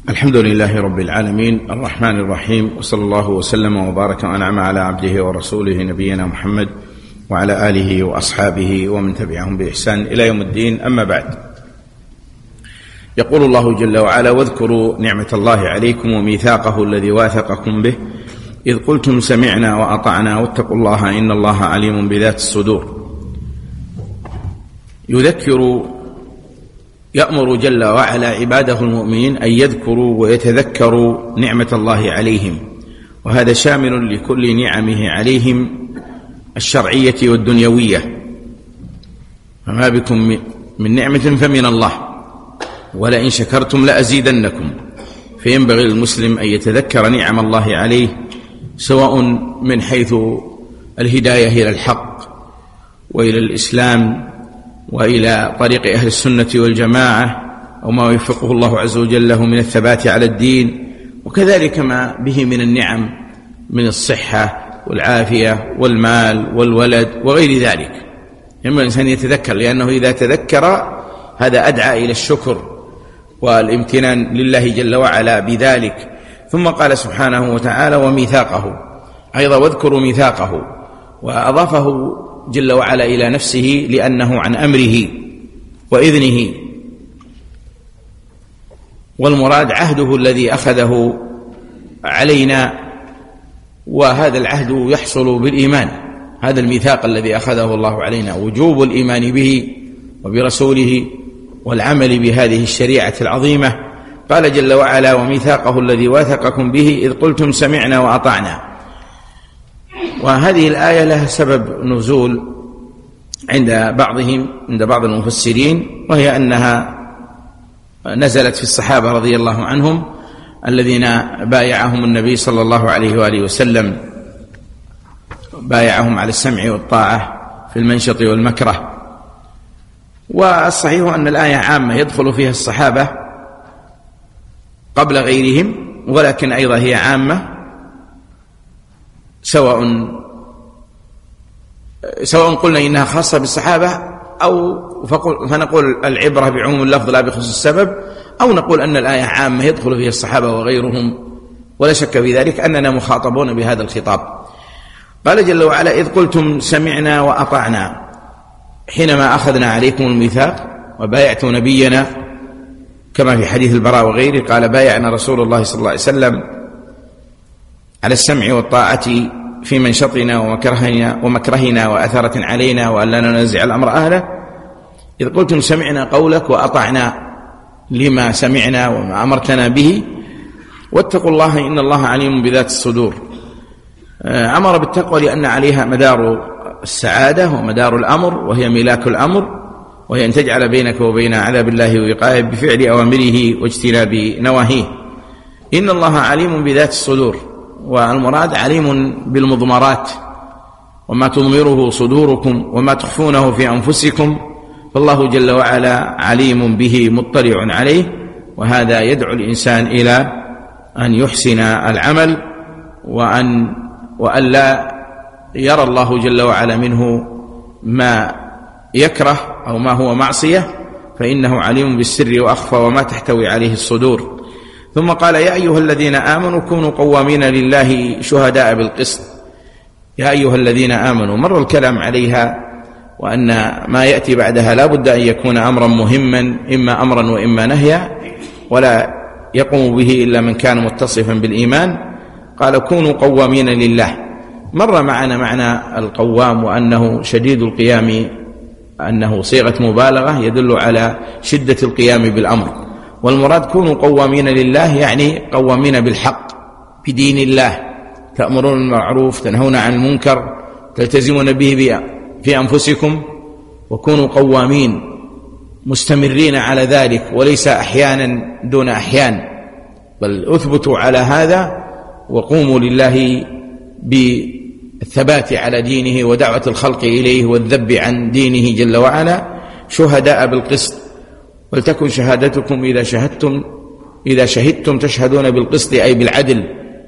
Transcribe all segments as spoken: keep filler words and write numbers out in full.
الحمد لله رب العالمين الرحمن الرحيم، وصلى الله وسلم وبارك وأنعم على عبده ورسوله نبينا محمد وعلى آله وأصحابه ومن تبعهم بإحسان إلى يوم الدين. أما بعد، يقول الله جل وعلا: واذكروا نعمة الله عليكم وميثاقه الذي واثقكم به إذ قلتم سمعنا وأطعنا واتقوا الله إن الله عليم بذات الصدور. يذكر يأمر جل وعلا عباده المؤمنين أن يذكروا ويتذكروا نعمة الله عليهم، وهذا شامل لكل نعمه عليهم الشرعية والدنيوية، فما بكم من نعمة فمن الله ولئن شكرتم لأزيدنكم. فينبغي للمسلم أن يتذكر نعم الله عليه، سواء من حيث الهداية إلى الحق وإلى الإسلام وإلى طريق أهل السنة والجماعة، أو ما يوفقه الله عز وجل له من الثبات على الدين، وكذلك ما به من النعم من الصحة والعافية والمال والولد وغير ذلك. ينبغي الإنسان يتذكر، لأنه إذا تذكر هذا أدعى إلى الشكر والامتنان لله جل وعلا بذلك. ثم قال سبحانه وتعالى: وميثاقه، أيضا واذكروا ميثاقه، وأضافه جل وعلا إلى نفسه لأنه عن أمره وإذنه، والمراد عهده الذي أخذه علينا، وهذا العهد يحصل بالإيمان. هذا الميثاق الذي أخذه الله علينا وجوب الإيمان به وبرسوله والعمل بهذه الشريعة العظيمة. قال جل وعلا: وميثاقه الذي واثقكم به إذ قلتم سمعنا وأطعنا. وهذه الآية لها سبب نزول عند بعضهم عند بعض المفسرين، وهي أنها نزلت في الصحابة رضي الله عنهم الذين بايعهم النبي صلى الله عليه وآله وسلم، بايعهم على السمع والطاعة في المنشط والمكره. والصحيح أن الآية عامة يدخل فيها الصحابة قبل غيرهم، ولكن أيضا هي عامة سواء سواء قلنا إنها خاصة بالصحابة أو فنقول العبرة بعموم اللفظ لا بخصوص السبب، أو نقول أن الآية عامة يدخل فيها الصحابة وغيرهم، ولا شك في ذلك أننا مخاطبون بهذا الخطاب. قال جل وعلا: إذ قلتم سمعنا وأطعنا، حينما أخذنا عليكم الميثاق وبايعتم نبينا، كما في حديث البراء وغيره قال: بايعنا رسول الله صلى الله عليه وسلم على السمع والطاعة في منشطنا ومكرهنا, ومكرهنا وأثرة علينا وأن لا ننزع الأمر أهله. إذ قلتم سمعنا قولك وأطعنا لما سمعنا وما أمرتنا به، واتقوا الله إن الله عليم بذات الصدور. أمر بالتقوى لأن عليها مدار السعادة ومدار الأمر، وهي ملاك الأمر، وهي أن تجعل بينك وبين عذاب الله وقاية بفعل أوامره واجتناب نواهيه. إن الله عليم بذات الصدور، والمراد عليم بالمضمرات وما تضمره صدوركم وما تخفونه في أنفسكم، فالله جل وعلا عليم به مطلع عليه. وهذا يدعو الإنسان إلى أن يحسن العمل، وأن وأن لا يرى الله جل وعلا منه ما يكره أو ما هو معصية، فإنه عليم بالسر وأخفى وما تحتوي عليه الصدور. ثم قال: يا أيها الذين آمنوا كونوا قوامين لله شهداء بالقسط. يا أيها الذين آمنوا مر الكلام عليها، وأن ما يأتي بعدها لا بد أن يكون أمرا مهما، إما أمرا وإما نهيا، ولا يقوم به إلا من كان متصفا بالإيمان. قال: كونوا قوامين لله. مر معنا معنى القوام، وأنه شديد القيام، أنه صيغة مبالغة يدل على شدة القيام بالأمر. والمراد كونوا قوامين لله، يعني قوامين بالحق بدين الله، تأمرون بالمعروف تنهون عن المنكر تلتزمون به في أنفسكم، وكونوا قوامين مستمرين على ذلك، وليس أحيانا دون أحيان، بل أثبتوا على هذا وقوموا لله بالثبات على دينه ودعوة الخلق إليه والذب عن دينه جل وعلا، شهداء بالقسط. ولتكن شهادتكم إذا شهدتم إذا شهدتم تشهدون بالقسط، أي بالعدل.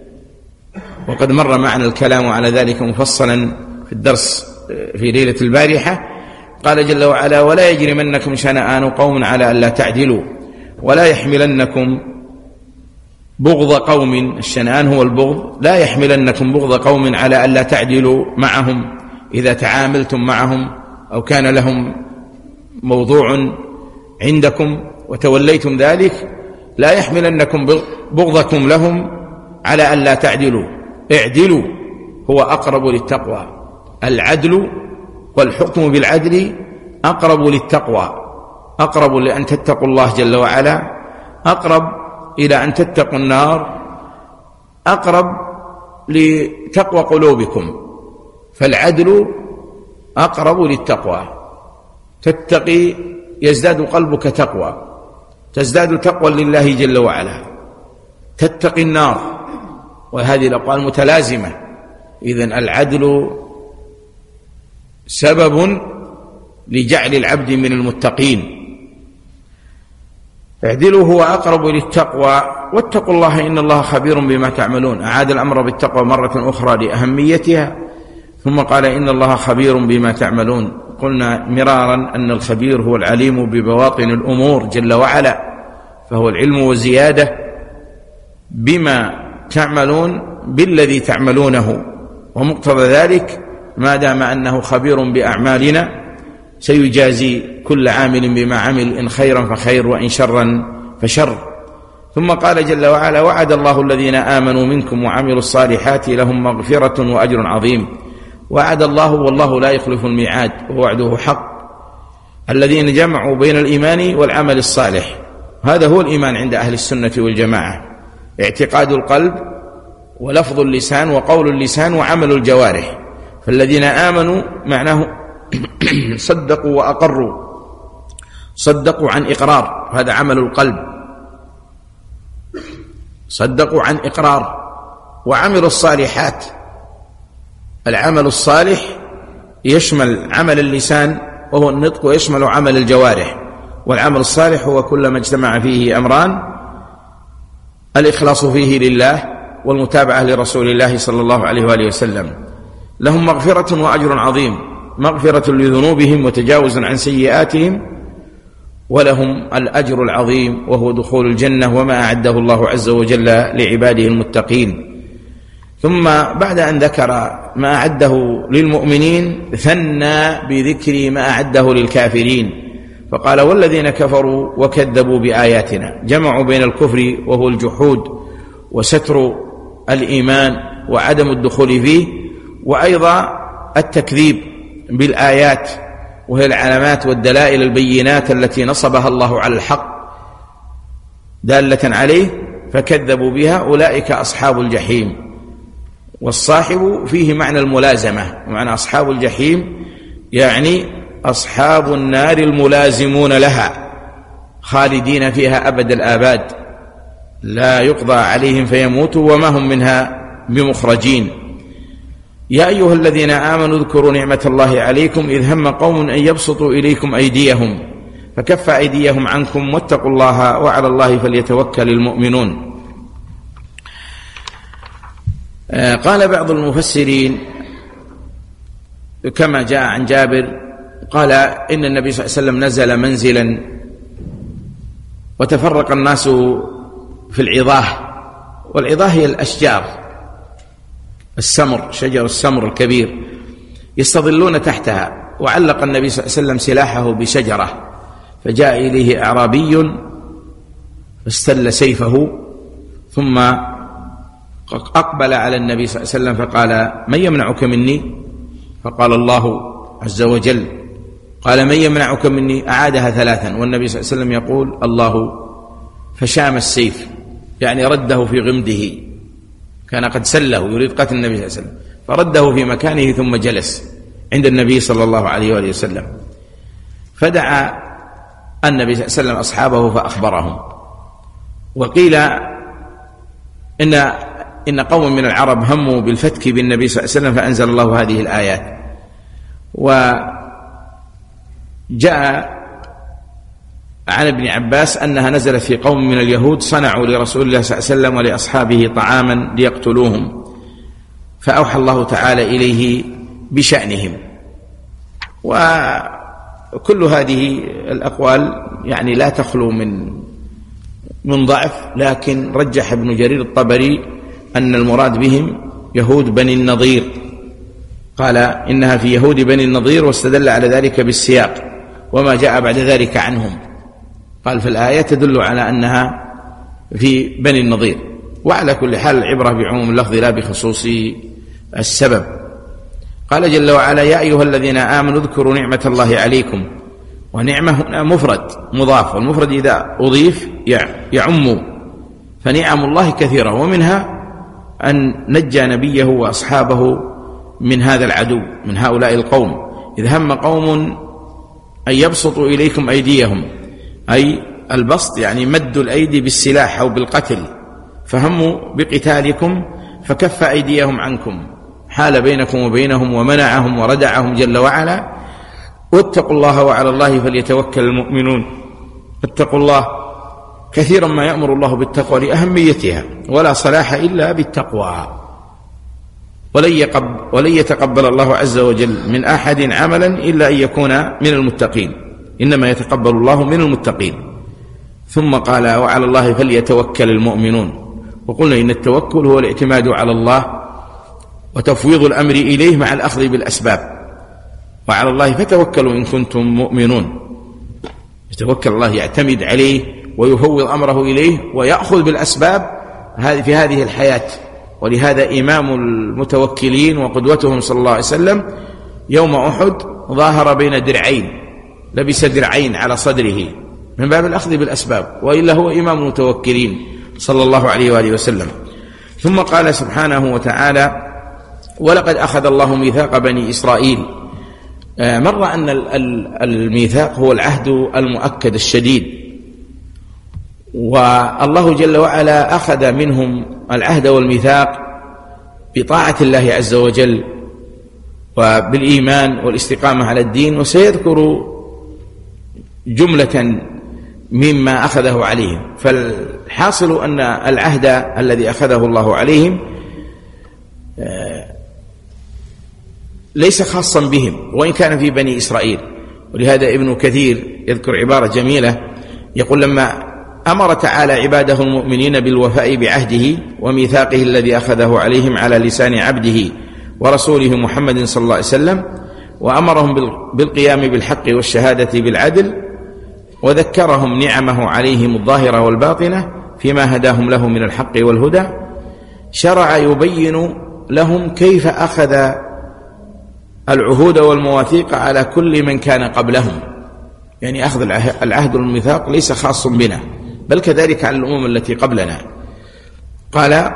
وقد مر معنا الكلام على ذلك مفصلا في الدرس في ليلة البارحة. قال جل وعلا: ولا يجرمنكم شنآن قوم على ألا تعدلوا ولا يحملنكم بغض قوم، الشنآن هو البغض، لا يحملنكم بغض قوم على ألا تعدلوا معهم إذا تعاملتم معهم أو كان لهم موضوع عندكم وتوليتم ذلك، لا يحملنكم بغضكم لهم على ألا تعدلوا، اعدلوا هو أقرب للتقوى. العدل والحكم بالعدل أقرب للتقوى، أقرب لأن تتقوا الله جل وعلا، أقرب إلى أن تتقوا النار، أقرب لتقوى قلوبكم. فالعدل أقرب للتقوى، تتقي يزداد قلبك تقوى، تزداد تقوى لله جل وعلا، تتقي النار، وهذه الأقوال متلازمة. إذن العدل سبب لجعل العبد من المتقين. اعدلوا هو أقرب للتقوى واتقوا الله إن الله خبير بما تعملون. أعاد الأمر بالتقوى مرة أخرى لأهميتها، ثم قال إن الله خبير بما تعملون. قلنا مرارا أن الخبير هو العليم ببواطن الأمور جل وعلا، فهو العلم وزيادة بما تعملون بالذي تعملونه، ومقتضى ذلك ما دام أنه خبير بأعمالنا سيجازي كل عامل بما عمل، إن خيرا فخير وإن شرا فشر. ثم قال جل وعلا وعد الله الذين آمنوا منكم وعملوا الصالحات لهم مغفرة وأجر عظيم. وعد الله والله لا يخلف الميعاد ووعده حق. الذين جمعوا بين الإيمان والعمل الصالح، هذا هو الإيمان عند أهل السنة والجماعة، اعتقاد القلب ولفظ اللسان وقول اللسان وعمل الجوارح. فالذين آمنوا معناه صدقوا وأقروا، صدقوا عن إقرار، هذا عمل القلب، صدقوا عن إقرار. وعملوا الصالحات، العمل الصالح يشمل عمل اللسان وهو النطق، ويشمل عمل الجوارح. والعمل الصالح هو كلما اجتمع فيه أمران: الإخلاص فيه لله والمتابعة لرسول الله صلى الله عليه وآله وسلم. لهم مغفرة وأجر عظيم، مغفرة لذنوبهم وتجاوز عن سيئاتهم، ولهم الأجر العظيم وهو دخول الجنة وما أعده الله عز وجل لعباده المتقين. ثم بعد أن ذكر ما أعده للمؤمنين ثنى بذكر ما أعده للكافرين، فقال والذين كفروا وكذبوا بآياتنا، جمعوا بين الكفر وهو الجحود وستر الإيمان وعدم الدخول فيه، وأيضا التكذيب بالآيات وهي العلامات والدلائل البينات التي نصبها الله على الحق دالة عليه، فكذبوا بها، أولئك أصحاب الجحيم. والصاحب فيه معنى الملازمة، ومعنى أصحاب الجحيم يعني أصحاب النار الملازمون لها، خالدين فيها أبد الآباد، لا يقضى عليهم فيموتوا وما هم منها بمخرجين. يا أيها الذين آمنوا اذكروا نعمة الله عليكم إذ هم قوم أن يبسطوا إليكم أيديهم فكف أيديهم عنكم واتقوا الله وعلى الله فليتوكل المؤمنون. قال بعض المفسرين كما جاء عن جابر قال إن النبي صلى الله عليه وسلم نزل منزلا وتفرق الناس في العظاه، والعظاه هي الأشجار، السمر، شجر السمر الكبير، يستظلون تحتها. وعلق النبي صلى الله عليه وسلم سلاحه بشجرة، فجاء إليه أعرابي فاستل سيفه ثم أقبل على النبي صلى الله عليه وسلم فقال من يمنعك مني؟ فقال الله عز وجل. قال من يمنعك مني؟ أعادها ثلاثا، والنبي صلى الله عليه وسلم يقول الله، فشام السيف يعني رده في غمده، كان قد سله يريد قتل النبي صلى الله عليه وسلم، فرده في مكانه ثم جلس عند النبي صلى الله عليه وآله وسلم. فدعا النبي صلى الله عليه وسلم أصحابه فأخبرهم. وقيل إن إن قوم من العرب هموا بالفتك بالنبي صلى الله عليه وسلم فأنزل الله هذه الآيات. وجاء عن ابن عباس أنها نزلت في قوم من اليهود صنعوا لرسول الله صلى الله عليه وسلم ولأصحابه طعاما ليقتلوهم، فأوحى الله تعالى إليه بشأنهم. وكل هذه الأقوال يعني لا تخلو من من ضعف، لكن رجح ابن جرير الطبري أن المراد بهم يهود بني النضير، قال إنها في يهود بني النضير، واستدل على ذلك بالسياق وما جاء بعد ذلك عنهم. قال في الآية تدل على أنها في بني النضير. وعلى كل حال العبرة بعموم اللفظ لا بخصوص السبب. قال جل وعلا: يا أيها الذين آمنوا اذكروا نعمة الله عليكم. ونعمة هنا مفرد مضاف، والمفرد إذا أضيف يعم، فنعم الله كثيرة، ومنها أن نجى نبيه وأصحابه من هذا العدو، من هؤلاء القوم. إذ هم قوم أن يبسطوا إليكم أيديهم، أي البسط يعني مد الأيدي بالسلاح أو بالقتل، فهموا بقتالكم فكف أيديهم عنكم، حال بينكم وبينهم ومنعهم وردعهم جل وعلا. واتقوا الله وعلى الله فليتوكل المؤمنون. اتقوا الله، كثيرا ما يأمر الله بالتقوى لأهميتها، ولا صلاح إلا بالتقوى. ولن يتقبل الله عز وجل من أحد عملا إلا أن يكون من المتقين، إنما يتقبل الله من المتقين. ثم قال: وعلى الله فليتوكل المؤمنون. وقلنا إن التوكل هو الاعتماد على الله وتفويض الأمر إليه مع الأخذ بالأسباب. وعلى الله فتوكلوا إن كنتم مؤمنون. يتوكل الله، يعتمد عليه ويفوض أمره إليه ويأخذ بالأسباب في هذه الحياة. ولهذا إمام المتوكلين وقدوتهم صلى الله عليه وسلم يوم أحد ظاهر بين درعين، لبس درعين على صدره من باب الأخذ بالأسباب، وإلا هو إمام المتوكلين صلى الله عليه وآله وسلم. ثم قال سبحانه وتعالى: ولقد أخذ الله ميثاق بني إسرائيل. مر أن الميثاق هو العهد المؤكد الشديد، والله جل وعلا أخذ منهم العهد والميثاق بطاعة الله عز وجل وبالإيمان والاستقامة على الدين. وسيذكر جملة مما أخذه عليهم. فالحاصل أن العهد الذي أخذه الله عليهم ليس خاصا بهم، وإن كان في بني إسرائيل. ولهذا ابن كثير يذكر عبارة جميلة، يقول: لما أمر تعالى عباده المؤمنين بالوفاء بعهده وميثاقه الذي أخذه عليهم على لسان عبده ورسوله محمد صلى الله عليه وسلم، وأمرهم بالقيام بالحق والشهادة بالعدل، وذكرهم نعمه عليهم الظاهرة والباطنة فيما هداهم له من الحق والهدى، شرع يبين لهم كيف أخذ العهود والمواثيق على كل من كان قبلهم. يعني أخذ العهد والميثاق ليس خاص بنا، بل كذلك على الأمم التي قبلنا. قال: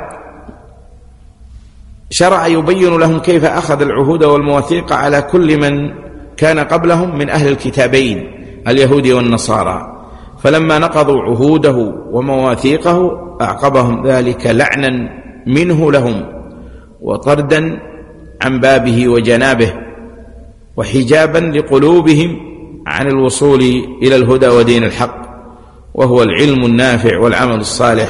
شرع يبين لهم كيف أخذ العهود والمواثيق على كل من كان قبلهم من أهل الكتابين اليهود والنصارى، فلما نقضوا عهوده ومواثيقه أعقبهم ذلك لعنا منه لهم، وطردا عن بابه وجنابه، وحجابا لقلوبهم عن الوصول إلى الهدى ودين الحق، وهو العلم النافع والعمل الصالح.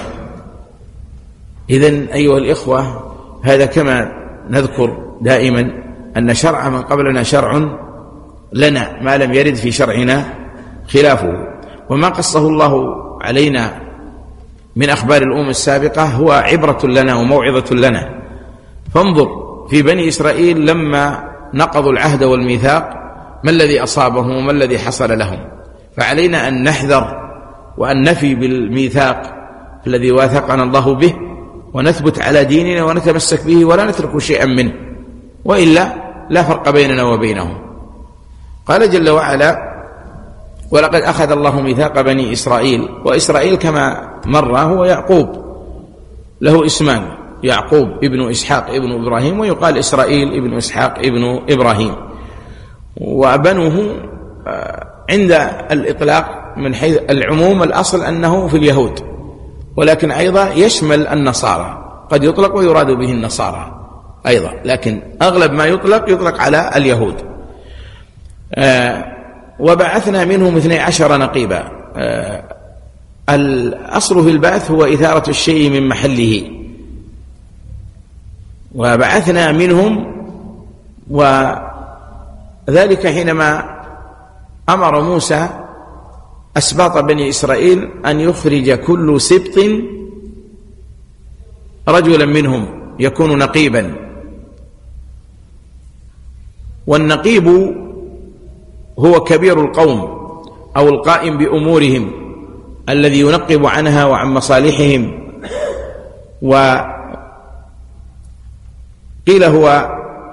إذن أيها الإخوة، هذا كما نذكر دائما أن شرع من قبلنا شرع لنا، ما لم يرد في شرعنا خلافه. وما قصه الله علينا من أخبار الأمم السابقة هو عبرة لنا وموعظة لنا. فانظر في بني إسرائيل لما نقضوا العهد والميثاق ما الذي أصابهم وما الذي حصل لهم. فعلينا أن نحذر وأن نفي بالميثاق الذي واثقنا الله به، ونثبت على ديننا ونتمسك به ولا نترك شيئا منه، وإلا لا فرق بيننا وبينهم. قال جل وعلا: ولقد أخذ الله ميثاق بني إسرائيل. وإسرائيل كما مر هو يعقوب، له اسمان: يعقوب ابن إسحاق ابن إبراهيم، ويقال إسرائيل ابن إسحاق ابن إبراهيم. وبنوه عند الإطلاق من حيث العموم الأصل أنه في اليهود، ولكن أيضا يشمل النصارى، قد يطلق ويراد به النصارى أيضا، لكن أغلب ما يطلق يطلق على اليهود. وبعثنا منهم اثني عشر نقيبا. الأصل في البعث هو إثارة الشيء من محله. وبعثنا منهم، وذلك حينما أمر موسى أسباط بني إسرائيل أن يخرج كل سبط رجلا منهم يكون نقيبا، والنقيب هو كبير القوم أو القائم بأمورهم الذي ينقب عنها وعن مصالحهم، وقيل هو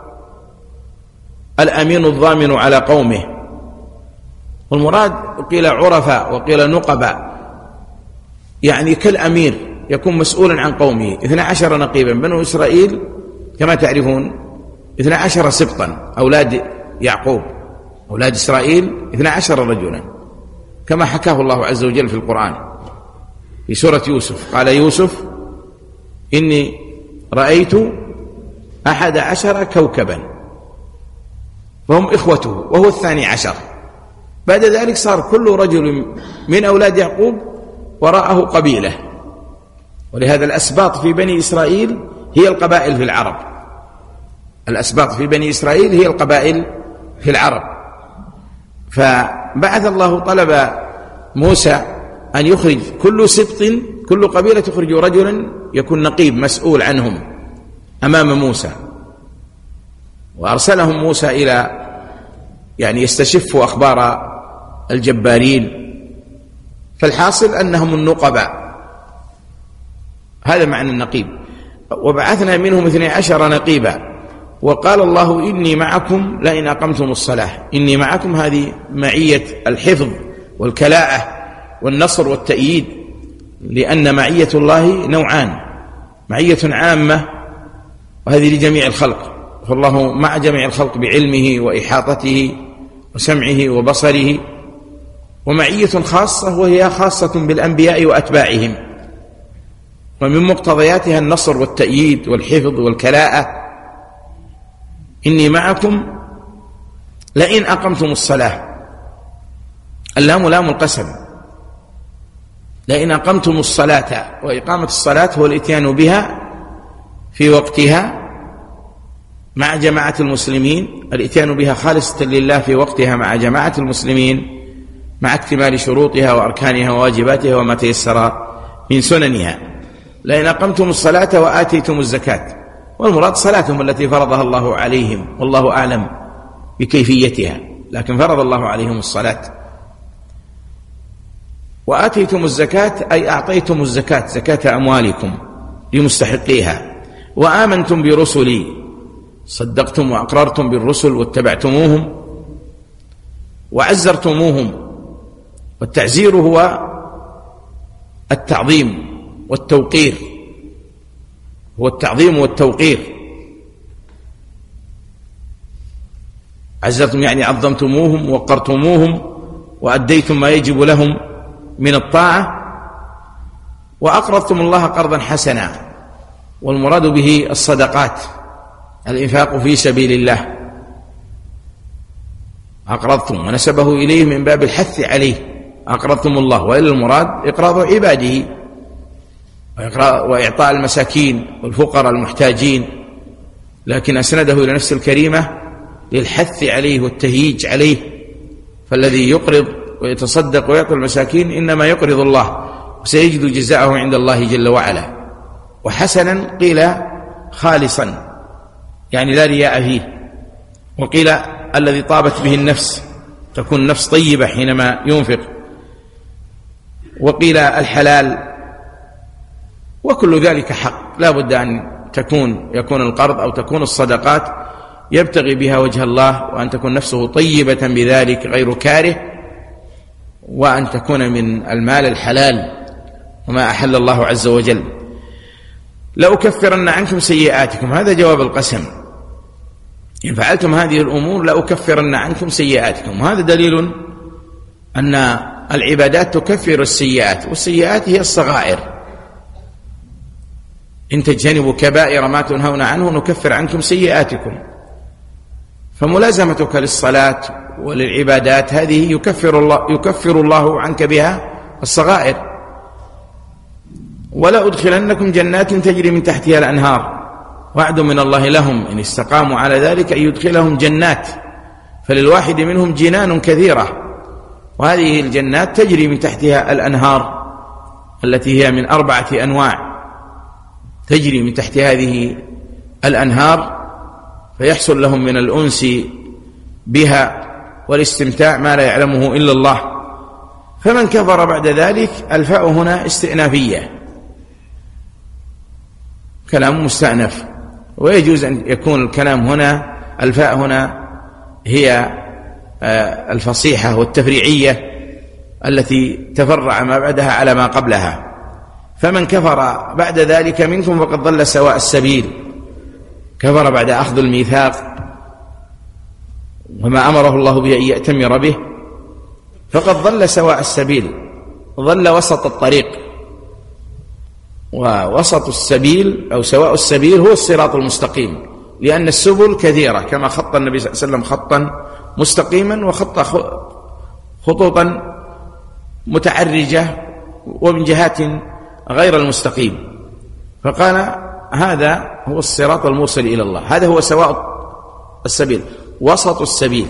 الأمين الضامن على قومه، والمراد قيل عرفاء وقيل نقباء، يعني كالأمير يكون مسؤولا عن قومه. اثنا عشر نقيبا بنو إسرائيل كما تعرفون اثنا عشر سبطا أولاد يعقوب، أولاد إسرائيل اثنا عشر رجلا كما حكاه الله عز وجل في القرآن في سورة يوسف. قال يوسف إني رأيت أحد عشر كوكبا، وهم إخوته وهو الثاني عشر. بعد ذلك صار كل رجل من أولاد يعقوب وراءه قبيلة، ولهذا الأسباط في بني إسرائيل هي القبائل في العرب. الأسباط في بني إسرائيل هي القبائل في العرب. فبعث الله طلب موسى أن يخرج كل سبط، كل قبيلة تخرج رجلا يكون نقيب مسؤول عنهم أمام موسى، وأرسلهم موسى إلى يعني يستشفوا أخبار الجبارين. فالحاصل أنهم النقباء، هذا معنى النقيب. وبعثنا منهم اثني عشر نقيبا، وقال الله إني معكم لئن أقمتم الصلاة. إني معكم هذه معية الحفظ والكلاءة والنصر والتأييد، لأن معية الله نوعان: معية عامة وهذه لجميع الخلق، فالله مع جميع الخلق بعلمه وإحاطته وسمعه وبصره، ومعية خاصة وهي خاصة بالأنبياء وأتباعهم، ومن مقتضياتها النصر والتأييد والحفظ والكلاءة. إني معكم لئن أقمتم الصلاة، اللام لام القسم، لئن أقمتم الصلاة، وإقامة الصلاة هو الإتيان بها في وقتها مع جماعة المسلمين، الإتيان بها خالصة لله في وقتها مع جماعة المسلمين، مع اكتمال شروطها وأركانها وواجباتها وما تيسر من سننها. لئن أقمتم الصلاة وآتيتم الزكاة، والمراد صلاتهم التي فرضها الله عليهم، والله أعلم بكيفيتها، لكن فرض الله عليهم الصلاة. وآتيتم الزكاة أي أعطيتم الزكاة، زكاة أموالكم لمستحقيها. وآمنتم برسلي، صدقتم وأقررتم بالرسل واتبعتموهم وعزرتموهم. والتعزير هو التعظيم والتوقير، هو التعظيم والتوقير. عزرتم يعني عظمتموهم ووقرتموهم وأديتم ما يجب لهم من الطاعة. وأقرضتم الله قرضا حسنا، والمراد به الصدقات، الإنفاق في سبيل الله. أقرضتم ونسبه إليه من باب الحث عليه، أقرضتم الله، وإلا المراد إقراض عباده وإعطاء المساكين والفقراء المحتاجين، لكن أسنده إلى نفس الكريمة للحث عليه والتهييج عليه. فالذي يقرض ويتصدق ويعطي المساكين إنما يقرض الله، وسيجد جزاءه عند الله جل وعلا. وحسنا قيل خالصا، يعني لا رياء فيه. وقيل الذي طابت به النفس، تكون النفس طيبة حينما ينفق. وقيل الحلال، وكل ذلك حق، لا بد أن تكون يكون القرض أو تكون الصدقات يبتغي بها وجه الله، وأن تكون نفسه طيبة بذلك غير كاره، وأن تكون من المال الحلال وما أحل الله عز وجل. لأكفرن عنكم سيئاتكم، هذا جواب القسم، إن فعلتم هذه الأمور لأكفرن عنكم سيئاتكم. وهذا دليل أن العبادات تكفر السيئات، والسيئات هي الصغائر. إن تجتنبوا كبائر ما تنهون عنه نكفر عنكم سيئاتكم. فملازمتك للصلاة وللعبادات هذه يكفر الله, يكفر الله عنك بها الصغائر. ولا أدخلنكم جنات تجري من تحتها الأنهار، وعد من الله لهم إن استقاموا على ذلك أن يدخلهم جنات، فللواحد منهم جنان كثيرة، وهذه الجنات تجري من تحتها الأنهار التي هي من أربعة أنواع، تجري من تحت هذه الأنهار، فيحصل لهم من الأنس بها والاستمتاع ما لا يعلمه إلا الله. فمن كفر بعد ذلك، الفاء هنا استئنافية، كلام مستأنف، ويجوز أن يكون الكلام هنا الفاء هنا هي الفصيحة والتفريعية التي تفرع ما بعدها على ما قبلها. فمن كفر بعد ذلك منكم فقد ضل سواء السبيل، كفر بعد أخذ الميثاق وما أمره الله به أن يأتمر به، فقد ضل سواء السبيل، ضل وسط الطريق. ووسط السبيل أو سواء السبيل هو الصراط المستقيم، لأن السبل كثيرة، كما خط النبي صلى الله عليه وسلم خطا مستقيما وخط خطوطا متعرجة ومن جهات غير المستقيم، فقال هذا هو الصراط الموصل إلى الله، هذا هو سواء السبيل، وسط السبيل،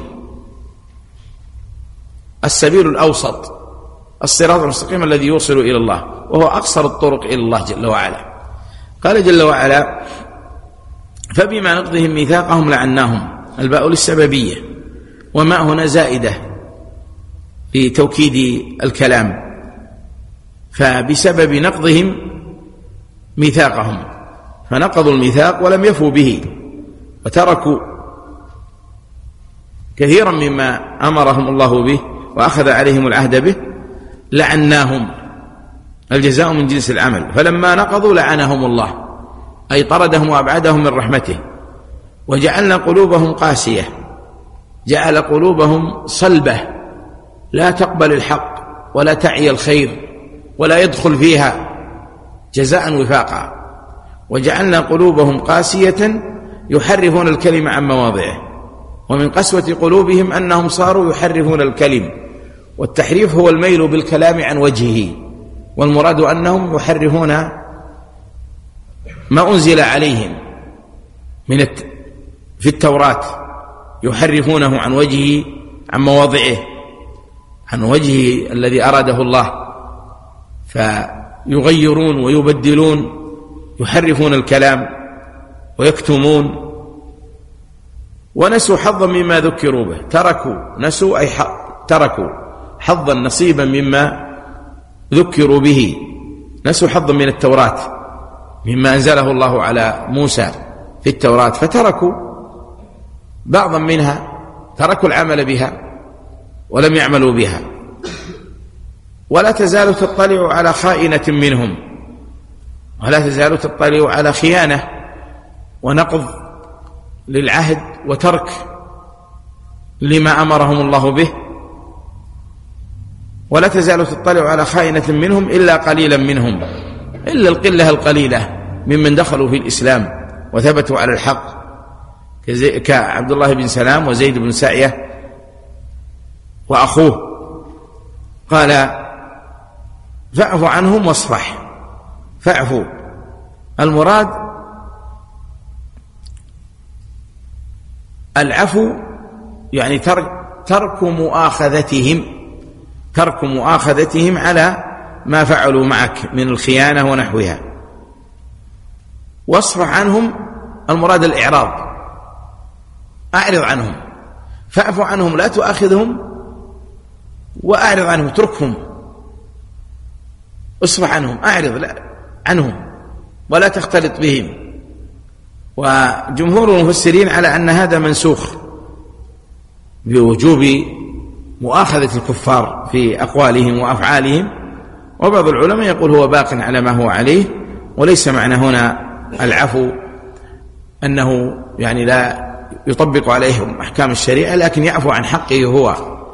السبيل الأوسط، الصراط المستقيم الذي يوصل إلى الله، وهو أقصر الطرق إلى الله جل وعلا. قال جل وعلا: فبما نقضهم ميثاقهم لعناهم، الباء للسببية، وما هنا زائدة في توكيد الكلام، فبسبب نقضهم ميثاقهم، فنقضوا الميثاق ولم يفوا به وتركوا كثيرا مما أمرهم الله به وأخذ عليهم العهد به، لعناهم، الجزاء من جنس العمل. فلما نقضوا لعنهم الله، أي طردهم وأبعدهم من رحمته، وجعلنا قلوبهم قاسية، جعل قلوبهم صلبة لا تقبل الحق ولا تعي الخير ولا يدخل فيها جزاء وفاقا، وجعلنا قلوبهم قاسية يحرفون الكلم عن مواضعه، ومن قسوة قلوبهم أنهم صاروا يحرفون الكلم، والتحريف هو الميل بالكلام عن وجهه، والمراد أنهم يحرفون ما أنزل عليهم من الت... في التوراة، يحرفونه عن وجهه، عن مواضعه، عن وجهه الذي أراده الله، فيغيرون ويبدلون، يحرفون الكلام ويكتمون. ونسوا حظا مما ذكروا به، تركوا، نسوا أي حق. تركوا حظا نصيبا مما ذكروا به، نسوا حظا من التوراة مما أنزله الله على موسى في التوراة، فتركوا بعضا منها، تركوا العمل بها ولم يعملوا بها. ولا تزال تطلع على خائنة منهم، ولا تزال تطلع على خيانة ونقض للعهد وترك لما أمرهم الله به، ولا تزال تطلع على خائنة منهم إلا قليلا منهم، إلا القلة القليلة ممن دخلوا في الإسلام وثبتوا على الحق، كعبد الله بن سلام وزيد بن سعية وأخوه. قال: فاعف عنهم واصفح. فاعفوا، المراد العفو يعني ترك, ترك مؤاخذتهم، ترك مؤاخذتهم على ما فعلوا معك من الخيانة ونحوها. واصفح عنهم، المراد الإعراض، أعرض عنهم. فاعف عنهم، لا تؤاخذهم، وأعرض عنهم، اتركهم، اصفح عنهم، أعرض لا عنهم ولا تختلط بهم. وجمهور المفسرين على أن هذا منسوخ بوجوب مؤاخذة الكفار في أقوالهم وأفعالهم، وبعض العلماء يقول هو باق على ما هو عليه، وليس معنى هنا العفو أنه يعني لا يطبق عليهم أحكام الشريعة، لكن يعفو عن حقه هو،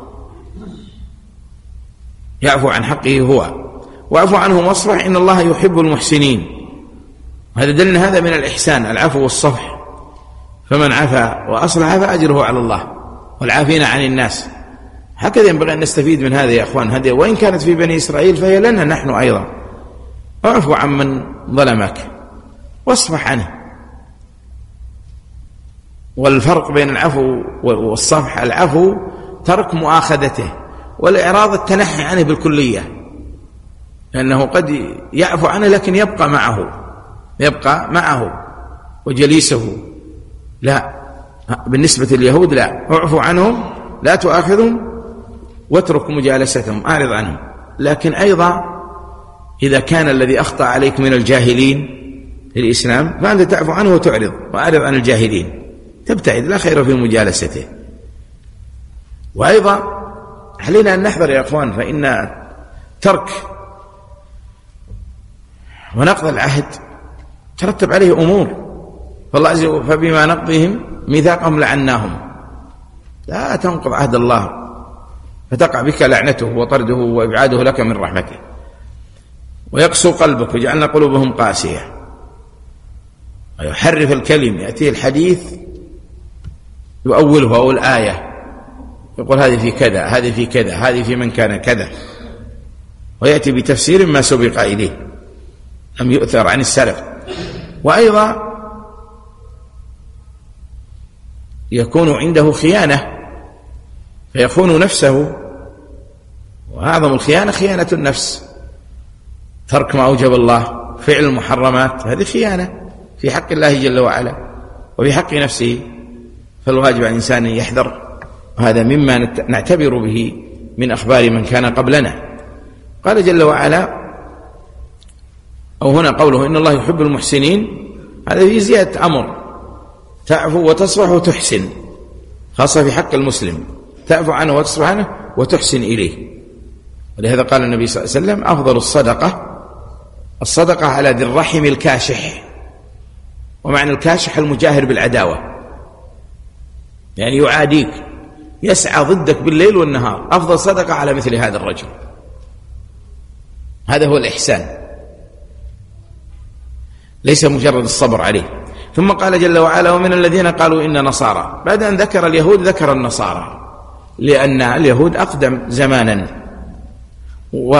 يعفو عن حقه هو. واعفو عنهم واصفح إن الله يحب المحسنين. هذا دلنا هذا من الإحسان، العفو والصفح. فمن عفا وأصلح فأجره على الله والعافين عن الناس. هكذا ينبغي أن نستفيد من هذا يا أخوان، هذه وإن كانت في بني إسرائيل فهي لنا نحن أيضا. واعفو عن من ظلمك واصفح عنه. والفرق بين العفو والصفح: العفو ترك مؤاخذته، والإعراض التنحي عنه بالكلية، لأنه قد يعفو عنه لكن يبقى معه يبقى معه وجليسه. لا، بالنسبة لليهود لا، اعفو عنهم لا تؤاخذهم واترك مجالستهم، أعرض عنهم. لكن أيضا إذا كان الذي أخطأ عليك من الجاهلين في الإسلام فأنت تعفو عنه وتعرض، وأعرض عن الجاهلين، تبتعد، لا خير في مجالسته. وأيضا علينا أن نحذر يا أخوان، فإن ترك ونقض العهد ترتب عليه أمور، فالله عز وجل فبما نقضهم ميثاقهم لعناهم. لا تنقض عهد الله فتقع بك لعنته وطرده وإبعاده لك من رحمته، ويقسو قلبك وجعلنا قلوبهم قاسية، ويحرف الكلم، يأتيه الحديث يؤوله أو الآية، يقول هذه في كذا، هذه في كذا، هذه في من كان كذا، ويأتي بتفسير ما سبق إليه لم يؤثر عن السلف. وأيضا يكون عنده خيانة فيخون نفسه، وأعظم الخيانة خيانة النفس، ترك ما أوجب الله، فعل المحرمات، هذه خيانة في حق الله جل وعلا وفي حق نفسه. فالواجب على الإنسان أن يحذر، وهذا مما نعتبر به من أخبار من كان قبلنا. قال جل وعلا، أو هنا قوله إن الله يحب المحسنين، هذا في زيادة أمر، تعفو وتصفح وتحسن، خاصة في حق المسلم، تعفو عنه وتصفح عنه وتحسن إليه. ولهذا قال النبي صلى الله عليه وسلم أفضل الصدقة الصدقة على ذي الرحم الكاشح. ومعنى الكاشح المجاهر بالعداوة، يعني يعاديك، يسعى ضدك بالليل والنهار، أفضل صدقة على مثل هذا الرجل. هذا هو الإحسان، ليس مجرد الصبر عليه. ثم قال جل وعلا ومن الذين قالوا إن نصارى، بعد أن ذكر اليهود ذكر النصارى، لأن اليهود أقدم زمانا و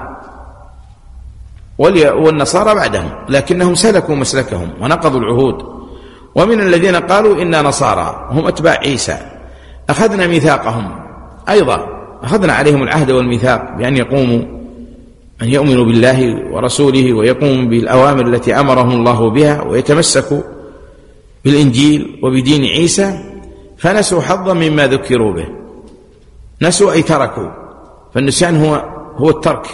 والنصارى بعدهم، لكنهم سلكوا مسلكهم ونقضوا العهود. ومن الذين قالوا إنا نصارى هم أتباع عيسى أخذنا ميثاقهم، أيضا أخذنا عليهم العهد والميثاق بأن يقوموا أن يؤمنوا بالله ورسوله ويقوموا بالأوامر التي أمرهم الله بها ويتمسكوا بالإنجيل وبدين عيسى، فنسوا حظا مما ذكروا به. نسوا أي تركوا، فالنسيان هو هو الترك،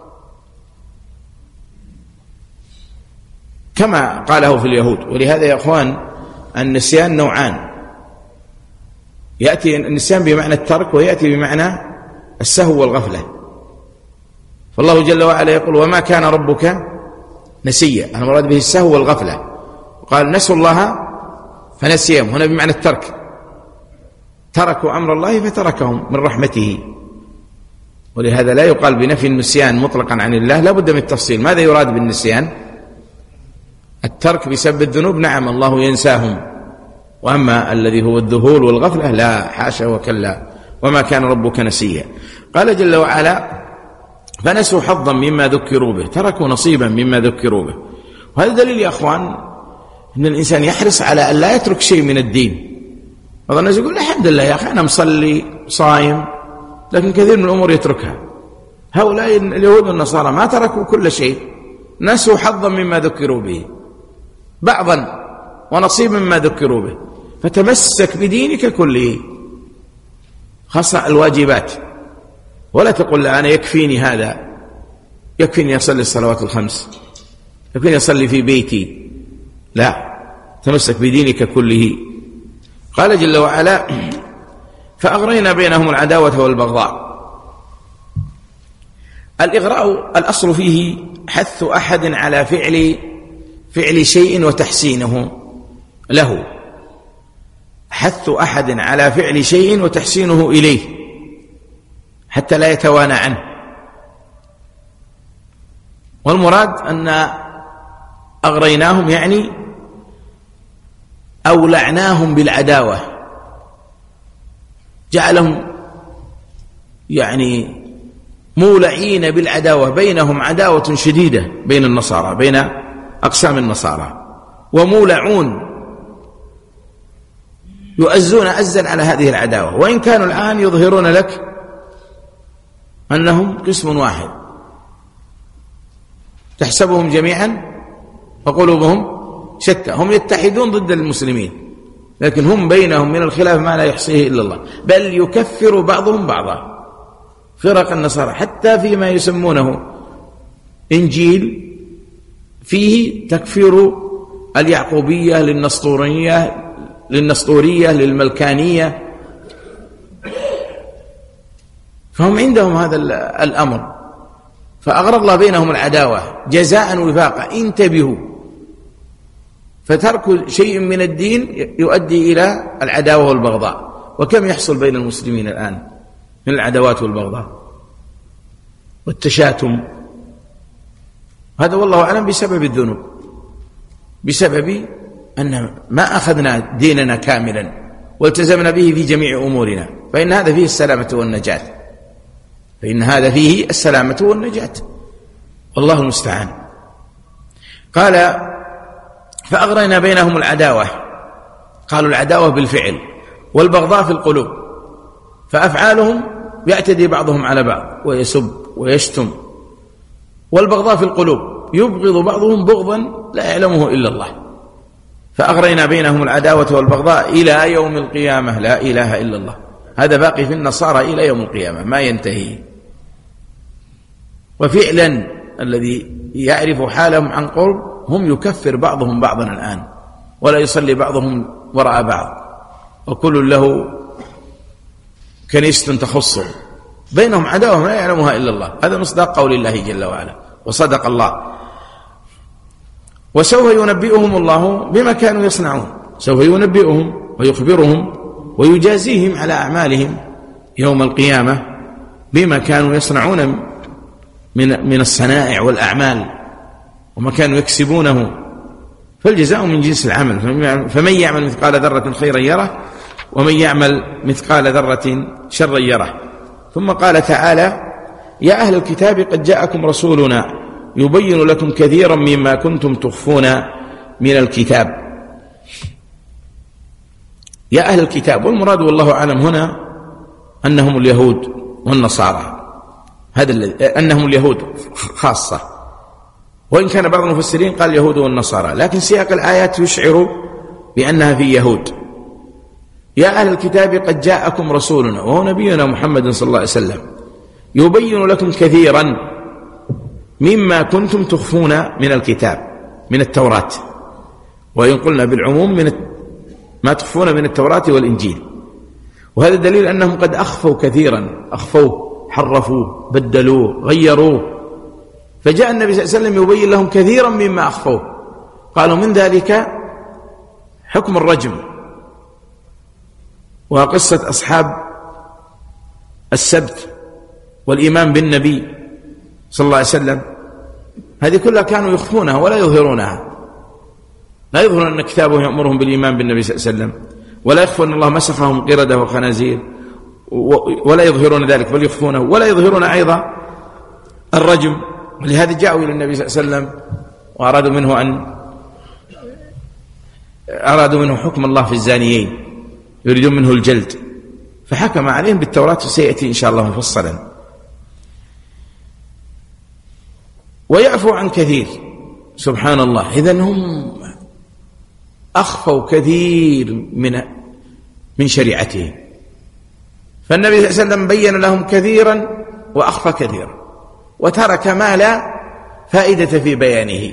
كما قاله في اليهود. ولهذا يا أخوان النسيان نوعان، يأتي النسيان بمعنى الترك ويأتي بمعنى السهو والغفلة. فالله جل وعلا يقول وما كان ربك نسيا، أنا مراد به السهو والغفلة، وقال نسوا الله فنسيهم، هنا بمعنى الترك، تركوا أمر الله فتركهم من رحمته. ولهذا لا يقال بنفي النسيان مطلقا عن الله، لا بد من التفصيل. ماذا يراد بالنسيان؟ الترك بسبب الذنوب، نعم الله ينساهم، وأما الذي هو الذهول والغفلة لا، حاشا وكلا، وما كان ربك نسيا. قال جل وعلا فنسوا حظا مما ذكروا به، تركوا نصيبا مما ذكروا به. وهذا دليل يا أخوان أن الإنسان يحرص على أن لا يترك شيء من الدين. بعض الناس يقول الحمد لله يا أخي أنا مصلي صايم، لكن كثير من الأمور يتركها. هؤلاء اليهود والنصارى ما تركوا كل شيء، نسوا حظا مما ذكروا به، بعضا ونصيبا مما ذكروا به، فتمسك بدينك كله، خاصة الواجبات، ولا تقول لا أنا يكفيني هذا، يكفيني أصلي الصلوات الخمس، يكفيني أصلي في بيتي، لا، تمسك بدينك كله. قال جل وعلا فأغرينا بينهم العداوة والبغضاء. الإغراء الأصل فيه حث أحد على فعل فعل شيء وتحسينه له، حث أحد على فعل شيء وتحسينه إليه حتى لا يتوانى عنه. والمراد أن أغريناهم يعني أولعناهم بالعداوة، جعلهم يعني مولعين بالعداوة، بينهم عداوة شديدة بين النصارى، بين أقسام النصارى، ومولعون يؤزون أزا على هذه العداوة، وإن كانوا الآن يظهرون لك أنهم قسم واحد تحسبهم جميعا وقلوبهم شتى، هم يتحدون ضد المسلمين لكن هم بينهم من الخلاف ما لا يحصيه إلا الله، بل يكفر بعضهم بعضا. فرق النصارى حتى فيما يسمونه إنجيل فيه تكفير اليعقوبية للنسطورية للنسطورية للملكانية، فهم عندهم هذا الأمر، فأغرى الله بينهم العداوة جزاء وفاقا. انتبهوا، فترك شيء من الدين يؤدي إلى العداوة والبغضاء. وكم يحصل بين المسلمين الآن من العداوات والبغضاء والتشاتم، هذا والله أعلم بسبب الذنوب، بسبب أن ما أخذنا ديننا كاملا والتزمنا به في جميع أمورنا، فإن هذا فيه السلامة والنجاة، فإن هذا فيه السلامة والنجاة، والله المستعان. قال فأغرينا بينهم العداوة، قالوا العداوة بالفعل والبغضاء في القلوب، فأفعالهم يعتدي بعضهم على بعض ويسب ويشتم، والبغضاء في القلوب يبغض بعضهم بغضا لا يعلمه إلا الله. فأغرينا بينهم العداوة والبغضاء إلى يوم القيامة، لا إله إلا الله. هذا باقي في النصارى إلى يوم القيامة ما ينتهي. وفعلا الذي يعرف حالهم عن قرب هم يكفر بعضهم بعضا الآن، ولا يصلي بعضهم وراء بعض، وكل له كنيسة تخصه، بينهم عداوة لا يعلمها إلا الله. هذا مصداق قول الله جل وعلا، وصدق الله. وسوف ينبئهم الله بما كانوا يصنعون، سوف ينبئهم ويخبرهم ويجازيهم على أعمالهم يوم القيامة بما كانوا يصنعون من من الصنائع والأعمال وما كانوا يكسبونه، فالجزاء من جنس العمل. فمن يعمل مثقال ذرة خيرا يره ومن يعمل مثقال ذرة شرا يره. ثم قال تعالى يا أهل الكتاب قد جاءكم رسولنا يبين لكم كثيرا مما كنتم تخفون من الكتاب. يا أهل الكتاب، والمراد والله أعلم هنا أنهم اليهود والنصارى، هذا الذي أنهم اليهود خاصة، وإن كان بعض المفسرين قال اليهود والنصارى، لكن سياق الآيات يشعر بأنها في يهود. يا أهل الكتاب قد جاءكم رسولنا، وهو نبينا محمد صلى الله عليه وسلم، يبين لكم كثيرا مما كنتم تخفون من الكتاب من التوراة، وإن قلنا بالعموم من ما تخفون من التوراة والإنجيل. وهذا دليل أنهم قد أخفوا كثيرا، أخفوه، حرفوه، بدلوه، غيروه. فجاء النبي صلى الله عليه وسلم يبين لهم كثيرا مما أخفوه. قالوا من ذلك حكم الرجم، وقصة أصحاب السبت، والإيمان بالنبي صلى الله عليه وسلم، هذه كلها كانوا يخفونها ولا يظهرونها. لا يظهرون أن كتابه يأمرهم بالإيمان بالنبي صلى الله عليه وسلم، ولا يخفون أن الله مسخهم قردة وخنازير، ولا يظهرون ذلك بل يخفونه، ولا يظهرون أيضا الرجم. ولهذا جاءوا إلى النبي صلى الله عليه وسلم وأرادوا منه أن أرادوا منه حكم الله في الزانيين، يريدون منه الجلد، فحكم عليهم بالتوراة، وسيأتي إن شاء الله مفصلا. ويعفو عن كثير، سبحان الله. إذن هم أخفوا كثير من من شريعته، فالنبي صلى الله عليه وسلم بين لهم كثيرا وأخفى كثيرا، وترك ما لا فائدة في بيانه.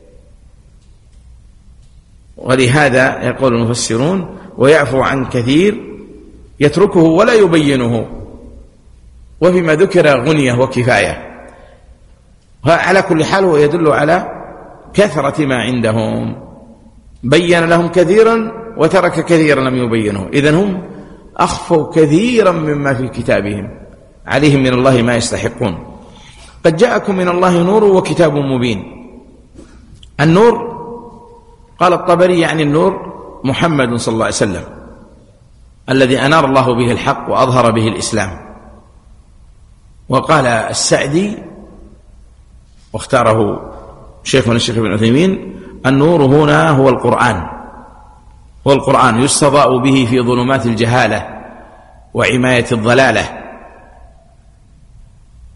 ولهذا يقول المفسرون ويعفو عن كثير يتركه ولا يبينه، وفيما ذكر غنية وكفاية. على كل حال هو يدل على كثرة ما عندهم، بين لهم كثيرا وترك كثيرا لم يبينه. إذن هم أخفوا كثيرا مما في كتابهم، عليهم من الله ما يستحقون. قد جاءكم من الله نور وكتاب مبين. النور قال الطبري يعني النور محمد صلى الله عليه وسلم، الذي أنار الله به الحق وأظهر به الإسلام. وقال السعدي واختاره شيخنا الشيخ ابن عثيمين النور هنا هو القرآن، هو القرآن يستضاء به في ظلمات الجهالة وعماية الضلالة.